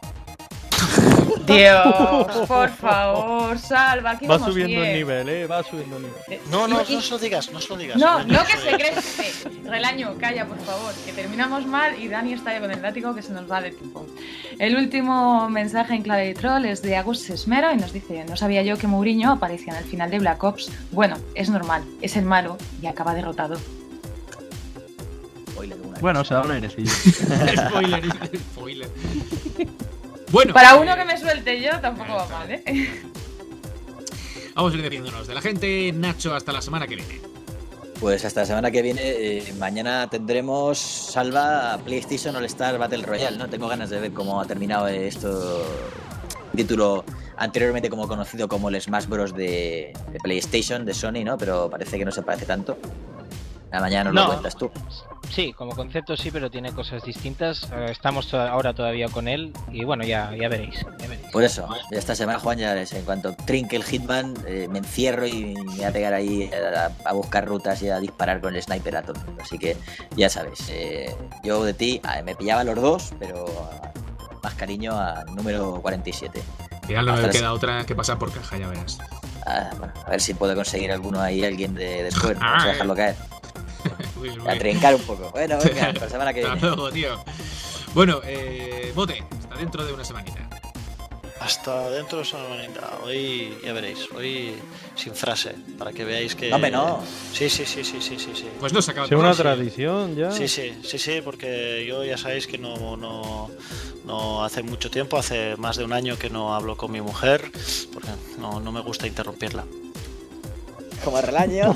Dios, por favor, Salva, aquí Va vamos subiendo bien. el nivel, ¿eh? Va subiendo el nivel. No, no, Y- no se lo digas, no se lo digas. No, Relaño, no que se se lo cree. digas. Relaño, calla, por favor, que terminamos mal y Dani está ya con el látigo que se nos va de tiempo. El último mensaje en clave de troll es de Agus Sesmero y nos dice: no sabía yo que Mourinho aparecía en el final de Black Ops. Bueno, es normal, es el malo y acaba derrotado. Spoiler, una Bueno, cosa. se da un airecillo. Spoiler, spoiler. Bueno, Para eh, uno que me suelte yo tampoco va mal, ¿eh? vamos a ir despidiéndonos de la gente. Nacho, hasta la semana que viene. Pues hasta la semana que viene, eh, mañana tendremos Salva PlayStation All Star Battle Royale, ¿no? Tengo ganas de ver cómo ha terminado esto, título anteriormente como conocido como el Smash Bros. de, de PlayStation, de Sony, ¿no? Pero parece que no se parece tanto. A mañana nos No. lo cuentas tú. Sí, como concepto sí, pero tiene cosas distintas. Eh, estamos to- ahora todavía con él y bueno, ya, ya veréis. Ya veréis. Por eso, ya esta semana, Juan, ya es, en cuanto trinque el Hitman, eh, me encierro y me voy a pegar ahí a, a buscar rutas y a disparar con el sniper a todo el mundo. Así que ya sabes, eh, yo de ti ah, me pillaba a los dos, pero ah, más cariño a número cuarenta y siete. Ya no Hasta me la queda otra que pasar por caja, ya verás. Ah, bueno, a ver si puedo conseguir alguno ahí, alguien de después. Ah, Vamos a dejarlo caer. Muy bien, muy A bien. trincar un poco. Bueno, venga, hasta la semana que Hasta viene. luego, tío. Bueno, eh, Bote, hasta dentro de una semanita. Hasta dentro de esa manita. Hoy ya veréis, hoy sin frase, para que veáis que. No, hombre, no. Sí, sí, sí, sí, sí, sí, sí. Pues no se acaba Es una sí. tradición ya. Sí, sí, sí, sí, porque yo ya sabéis que no, no, no hace mucho tiempo, hace más de un año que no hablo con mi mujer, porque no, no me gusta interrumpirla. Como Relaño.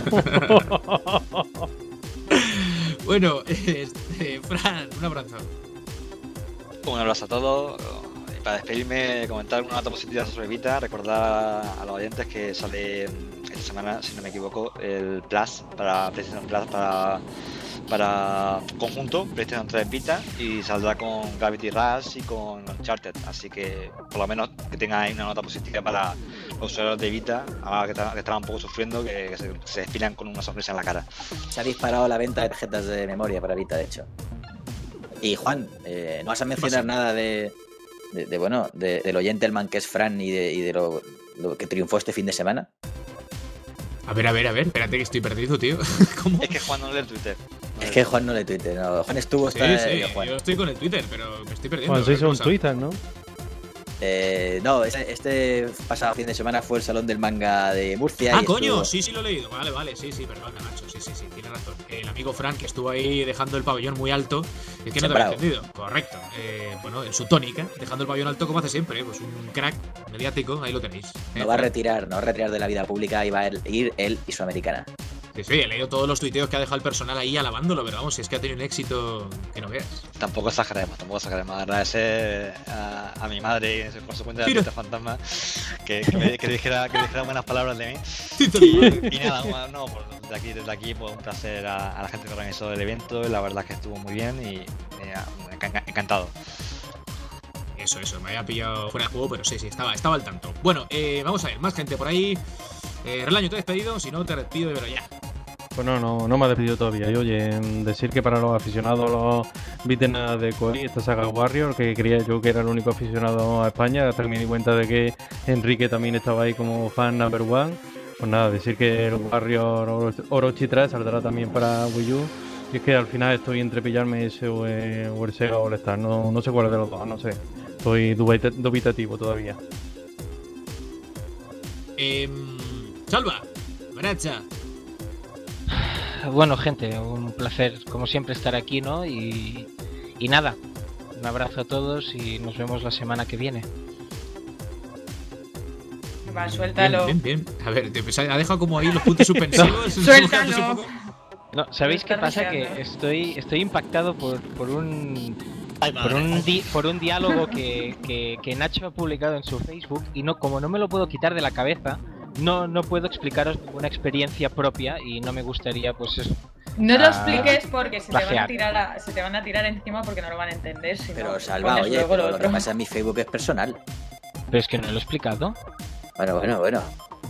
Bueno, este, Fran, un abrazo. Un abrazo a todos. Y para despedirme, comentar una nota positiva sobre Vita. Recordar a los oyentes que sale este esta semana, si no me equivoco, el Plus para PlayStation Plus para, para conjunto, PlayStation tres Vita, y saldrá con Gravity Rush y con Uncharted, así que por lo menos que tenga ahí una nota positiva para los usuarios de Vita, ahora que, que estaban un poco sufriendo, que, que se, se despilan con una sonrisa en la cara. Se ha disparado la venta de tarjetas de memoria para Vita, de hecho. Y Juan, eh, ¿no vas a mencionar nada de, de, de bueno, de, del Gentleman que es Fran y de, y de lo, lo que triunfó este fin de semana? A ver, a ver, a ver, espérate que estoy perdido, tío. ¿Cómo? Es que Juan no lee el Twitter. No es que Juan no lee Twitter, no. Juan estuvo Sí, hasta sí, eh, Juan. yo estoy con el Twitter, pero me estoy perdiendo. Juan se hizo un cosa. Twitter, ¿no? Eh, no, este, este pasado fin de semana fue el Salón del Manga de Murcia. Ah, y coño, estuvo... sí, sí lo he leído. Vale, vale, sí, sí, perdona, Nacho. Sí, sí, sí, tiene razón. El amigo Frank, que estuvo ahí dejando el pabellón muy alto. Es que no te había entendido. Correcto. Eh, bueno, en su tónica, dejando el pabellón alto como hace siempre. Pues un crack mediático, ahí lo tenéis. No va a retirar, no va a retirar de la vida pública y va a ir él y su americana. Sí, sí, he leído todos los tuiteos que ha dejado el personal ahí alabándolo, pero vamos, si es que ha tenido un éxito que no veas. Tampoco exageremos, tampoco exageremos. Agradecer a, a mi madre por su cuenta de Twitter Fantasma que, que, me, que, dijera, que dijera buenas palabras de mí. Y, y nada, no, por, desde aquí, desde aquí pues, un placer a, a la gente que organizó el evento. La verdad es que estuvo muy bien y eh, encantado. Eso, eso, me había pillado fuera de juego, pero sí, sí, estaba, estaba al tanto. Bueno, eh, vamos a ver, más gente por ahí. Eh, Relaño, te he despedido, si no te despido, pero ya. Pues no, no, no me ha despedido todavía. Y oye, decir que para los aficionados, los vítenas de Koei, esta saga Warrior, que creía yo que era el único aficionado a España, hasta que me di cuenta de que Enrique también estaba ahí como fan number one. Pues nada, decir que el Warrior Orochi tres saldrá también para Wii U. Y es que al final estoy entre pillarme ese o, eh, o el Sega All Star, no, no sé cuál es de los dos, no sé. Estoy dubitativo todavía. Eh, Salva, Baracha. Bueno, gente, un placer como siempre estar aquí, ¿no? Y, y nada, un abrazo a todos y nos vemos la semana que viene. Va, suéltalo. Bien, bien, bien. A ver, ha dejado como ahí los puntos suspensivos. Suéltalo. No, ¿sabéis qué pasa? Que estoy estoy impactado por, por un por un di, por un diálogo que, que, que Nacho ha publicado en su Facebook y no como no me lo puedo quitar de la cabeza, no no puedo explicaros una experiencia propia y no me gustaría pues eso. No lo expliques porque se te, van a plagiar. tirar a, se te van a tirar encima porque no lo van a entender. Si Pero no, Salva, pones oye, luego pero lo lo otro. que pasa en mi Facebook es personal. Pero es que no lo he explicado. Bueno, bueno, bueno.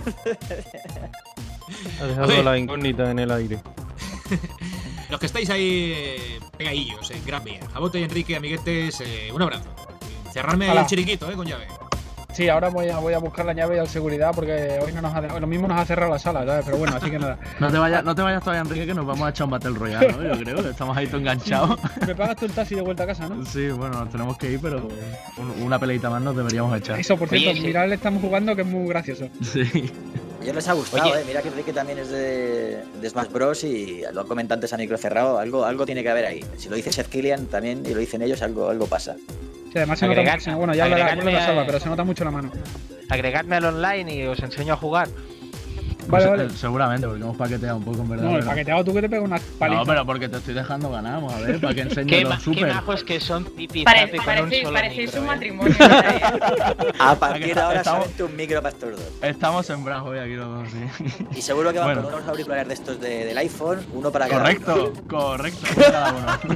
Ha dejado la incógnita en el aire. Los que estáis ahí eh, pegadillos en Gran Vía, Jabote y Enrique, amiguetes, eh, un abrazo. Cerrarme Hola. el chiriquito, eh, con llave. Sí, ahora voy a, voy a buscar la llave y al seguridad porque hoy no nos ha, lo mismo nos ha cerrado la sala, ¿sabes? Pero bueno, así que nada. No te vayas, no te vayas todavía, Enrique, que nos vamos a echar un Battle Royale, ¿no? Yo creo que estamos ahí todos enganchados. Me pagas tú el taxi de vuelta a casa, ¿no? Sí, bueno, nos tenemos que ir, pero un- una peleita más nos deberíamos echar. Eso, por cierto, Oye, sí. mirad, le estamos jugando que es muy gracioso. Sí. A ellos les ha gustado, Oye. eh. Mira que Enrique también es de, de Smash Bros. Y lo han comentado antes a micro cerrado. Algo, algo tiene que haber ahí. Si lo dice Seth Killian también y lo dicen ellos, algo, algo pasa. Sí, además se nota Agregar- mucho. Bueno, ya hablará agregarme con la salva, a- pero se nota mucho la mano. Agregadme al online y os enseño a jugar. Vale, Pues, vale. eh, Seguramente, porque hemos paqueteado un poco, en verdad. No, el pero- paqueteado tú que te pegas una paliza. No, pero porque te estoy dejando ganar, vamos a ver, para que enseñe Qué, ma- los qué super. majos que son Pipi y Pare- Zape con un parecéis solo parecéis micro, un ¿eh? matrimonio. ¿eh? A partir de ahora Estamos- solamente un micro para estos dos. Estamos sembrados hoy aquí los dos, sí. Y seguro que van Bueno. con unos auriculares de estos de- del iPhone, uno para cada Correcto, uno. correcto. Cada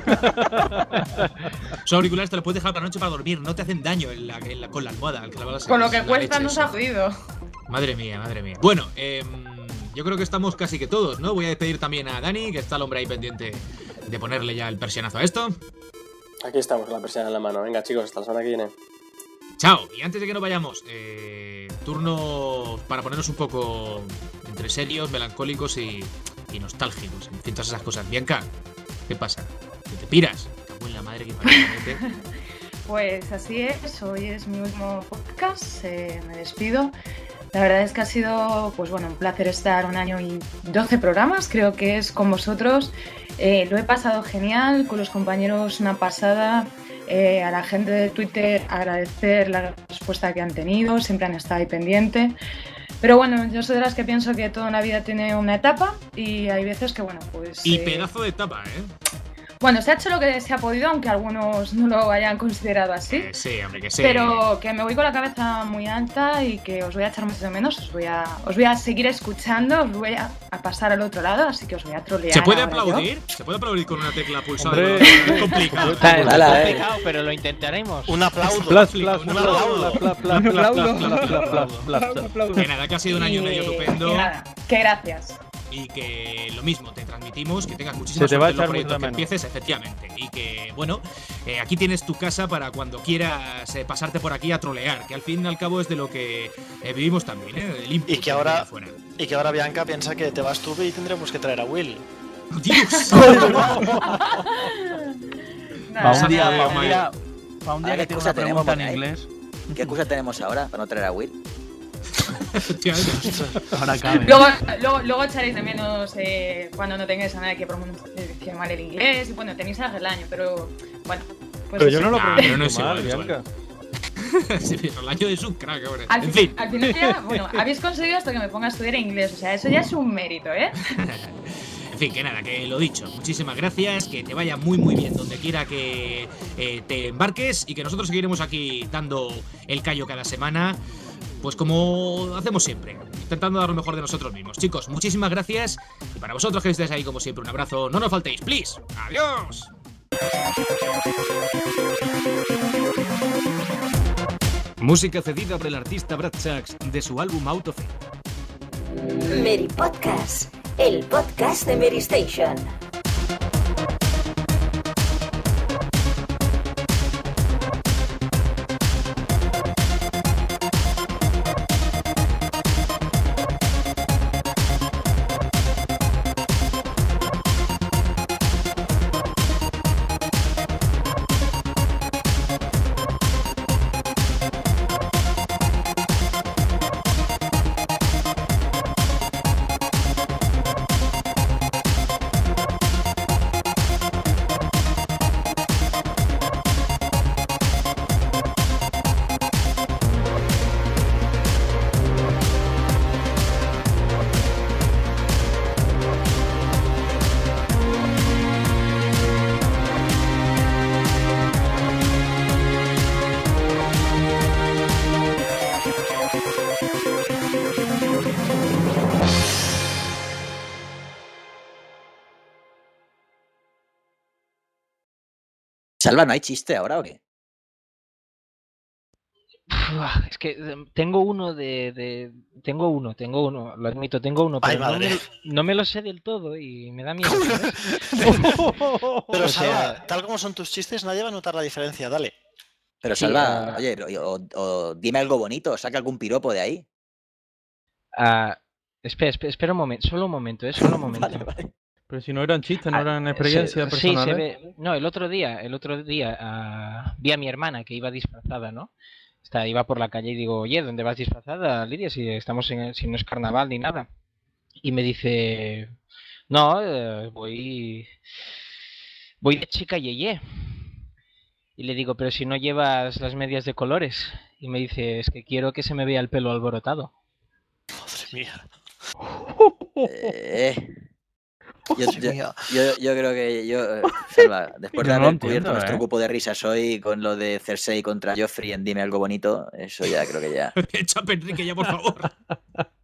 uno. Los auriculares te los puedes dejar para la noche para dormir, no te hacen daño en la, en la- con la almohada. al clavar las- Con lo que la cuesta leche, nos eso. ha jodido. Madre mía, madre mía. Bueno, eh, yo creo que estamos casi que todos, ¿no? Voy a despedir también a Dani, que está el hombre ahí pendiente de ponerle ya el persianazo a esto. Aquí estamos con la persiana en la mano. Venga, chicos, hasta la semana que viene. Chao. Y antes de que nos vayamos, eh, turno para ponernos un poco entre serios, melancólicos y, y nostálgicos. En fin, todas esas cosas. Bianca, ¿qué pasa? ¿Que te piras? Cago en la madre que parió, ¿eh? Pues así es, hoy es mi último podcast, eh, me despido. La verdad es que ha sido pues bueno, un placer estar un año y doce programas, creo que es con vosotros. Eh, lo he pasado genial, con los compañeros una pasada. Eh, a la gente de Twitter agradecer la respuesta que han tenido, siempre han estado ahí pendiente. Pero bueno, yo soy de las que pienso que toda una vida tiene una etapa y hay veces que bueno, pues... Y eh, pedazo de tapa, ¿eh? Bueno, se ha hecho lo que se ha podido, aunque algunos no lo hayan considerado así. Eh, sí, hombre, que sí. Pero que me voy con la cabeza muy alta y que os voy a echar más de menos. Os voy a, os voy a seguir escuchando, os voy a, a pasar al otro lado, así que os voy a trolear. ¿Se puede ahora aplaudir? yo. ¿Se puede aplaudir con una tecla pulsada? Hombre. Es complicado. Está, es Ala, eh. complicado, pero lo intentaremos. Un aplauso. Plas, Un plas, aplauso. plas, plas, plas, Un plas, aplauso. plas, plas, plas, plas, plas, plas. Que nada, que ha sido un año y medio estupendo. Y nada, que gracias. Y que lo mismo, te transmitimos, que tengas muchísima Se te va a suerte en los echar proyectos mucho que de menos. empieces, efectivamente. Y que, bueno, eh, aquí tienes tu casa para cuando quieras eh, pasarte por aquí a trolear, que al fin y al cabo es de lo que eh, vivimos también, ¿eh? El input Y que ahora- de afuera. Y que ahora Bianca piensa que te vas tú y tendremos que traer a Will. ¡Dios! Para un día, Nada, pa' un madre. día, pa' un día Ahora, que ¿qué tiene cosa una tenemos pregunta en por ahí? inglés. ¿Qué excusa tenemos ahora para no traer a Will? Efectivamente. Ahora cabe. Luego, luego, luego echaréis de menos eh, cuando no tengáis a nadie que pronuncie mal el inglés. Y bueno, tenéis el año, pero bueno. Pues Pero eso. yo no lo Ah, pero pronuncio no es mal, igual, es Bianca. Sí, pero el año es un crack, hombre. Al, En fin- fin. al final ya, bueno, habéis conseguido hasta que me ponga a estudiar inglés. O sea, eso ya es un mérito, ¿eh? En fin, que nada, que lo dicho, muchísimas gracias, que te vaya muy muy bien donde quiera que eh, te embarques y que nosotros seguiremos aquí dando el callo cada semana, pues como hacemos siempre, intentando dar lo mejor de nosotros mismos. Chicos, muchísimas gracias y para vosotros que estéis ahí como siempre, un abrazo, no nos faltéis, please. ¡Adiós! Música cedida por el artista Brad Sachs de su álbum Out of It. Mary Podcast, el podcast de Mary Station. Salva, ¿no hay chiste ahora o qué? Uf, es que eh, tengo uno de, de- Tengo uno, tengo uno, lo admito, tengo uno, Ay, pero no me, madre. no me lo sé del todo y me da miedo, ¿sabes? Pero O Salva, sea- tal como son tus chistes, nadie va a notar la diferencia, dale. Pero Sí, Salva, ah. oye, o, o dime algo bonito, saca algún piropo de ahí. Ah, espera, espera, espera un momento, solo un momento, eh, solo un momento. Vale, vale. Pero si no eran chistes, no Ah, eran se- experiencias Sí, se personales. ve. No, el otro día, el otro día ah, vi a mi hermana que iba disfrazada, ¿no? Está, iba por la calle y digo, oye, ¿dónde vas disfrazada, Lidia? Si estamos en, si no es carnaval ni nada. Y me dice, no, eh, voy, voy de chica yeye. Y le digo, pero si no llevas las medias de colores. Y me dice, es que quiero que se me vea el pelo alborotado. Madre mía. Eh, yo, Madre yo- mía. yo- yo creo que yo, eh, Salva, después de Yo no lo haber cubierto entiendo, nuestro ¿eh? cupo de risas hoy con lo de Cersei contra Joffrey en Dime algo bonito, eso ya creo que ya. Echa a Enrique ya, por favor.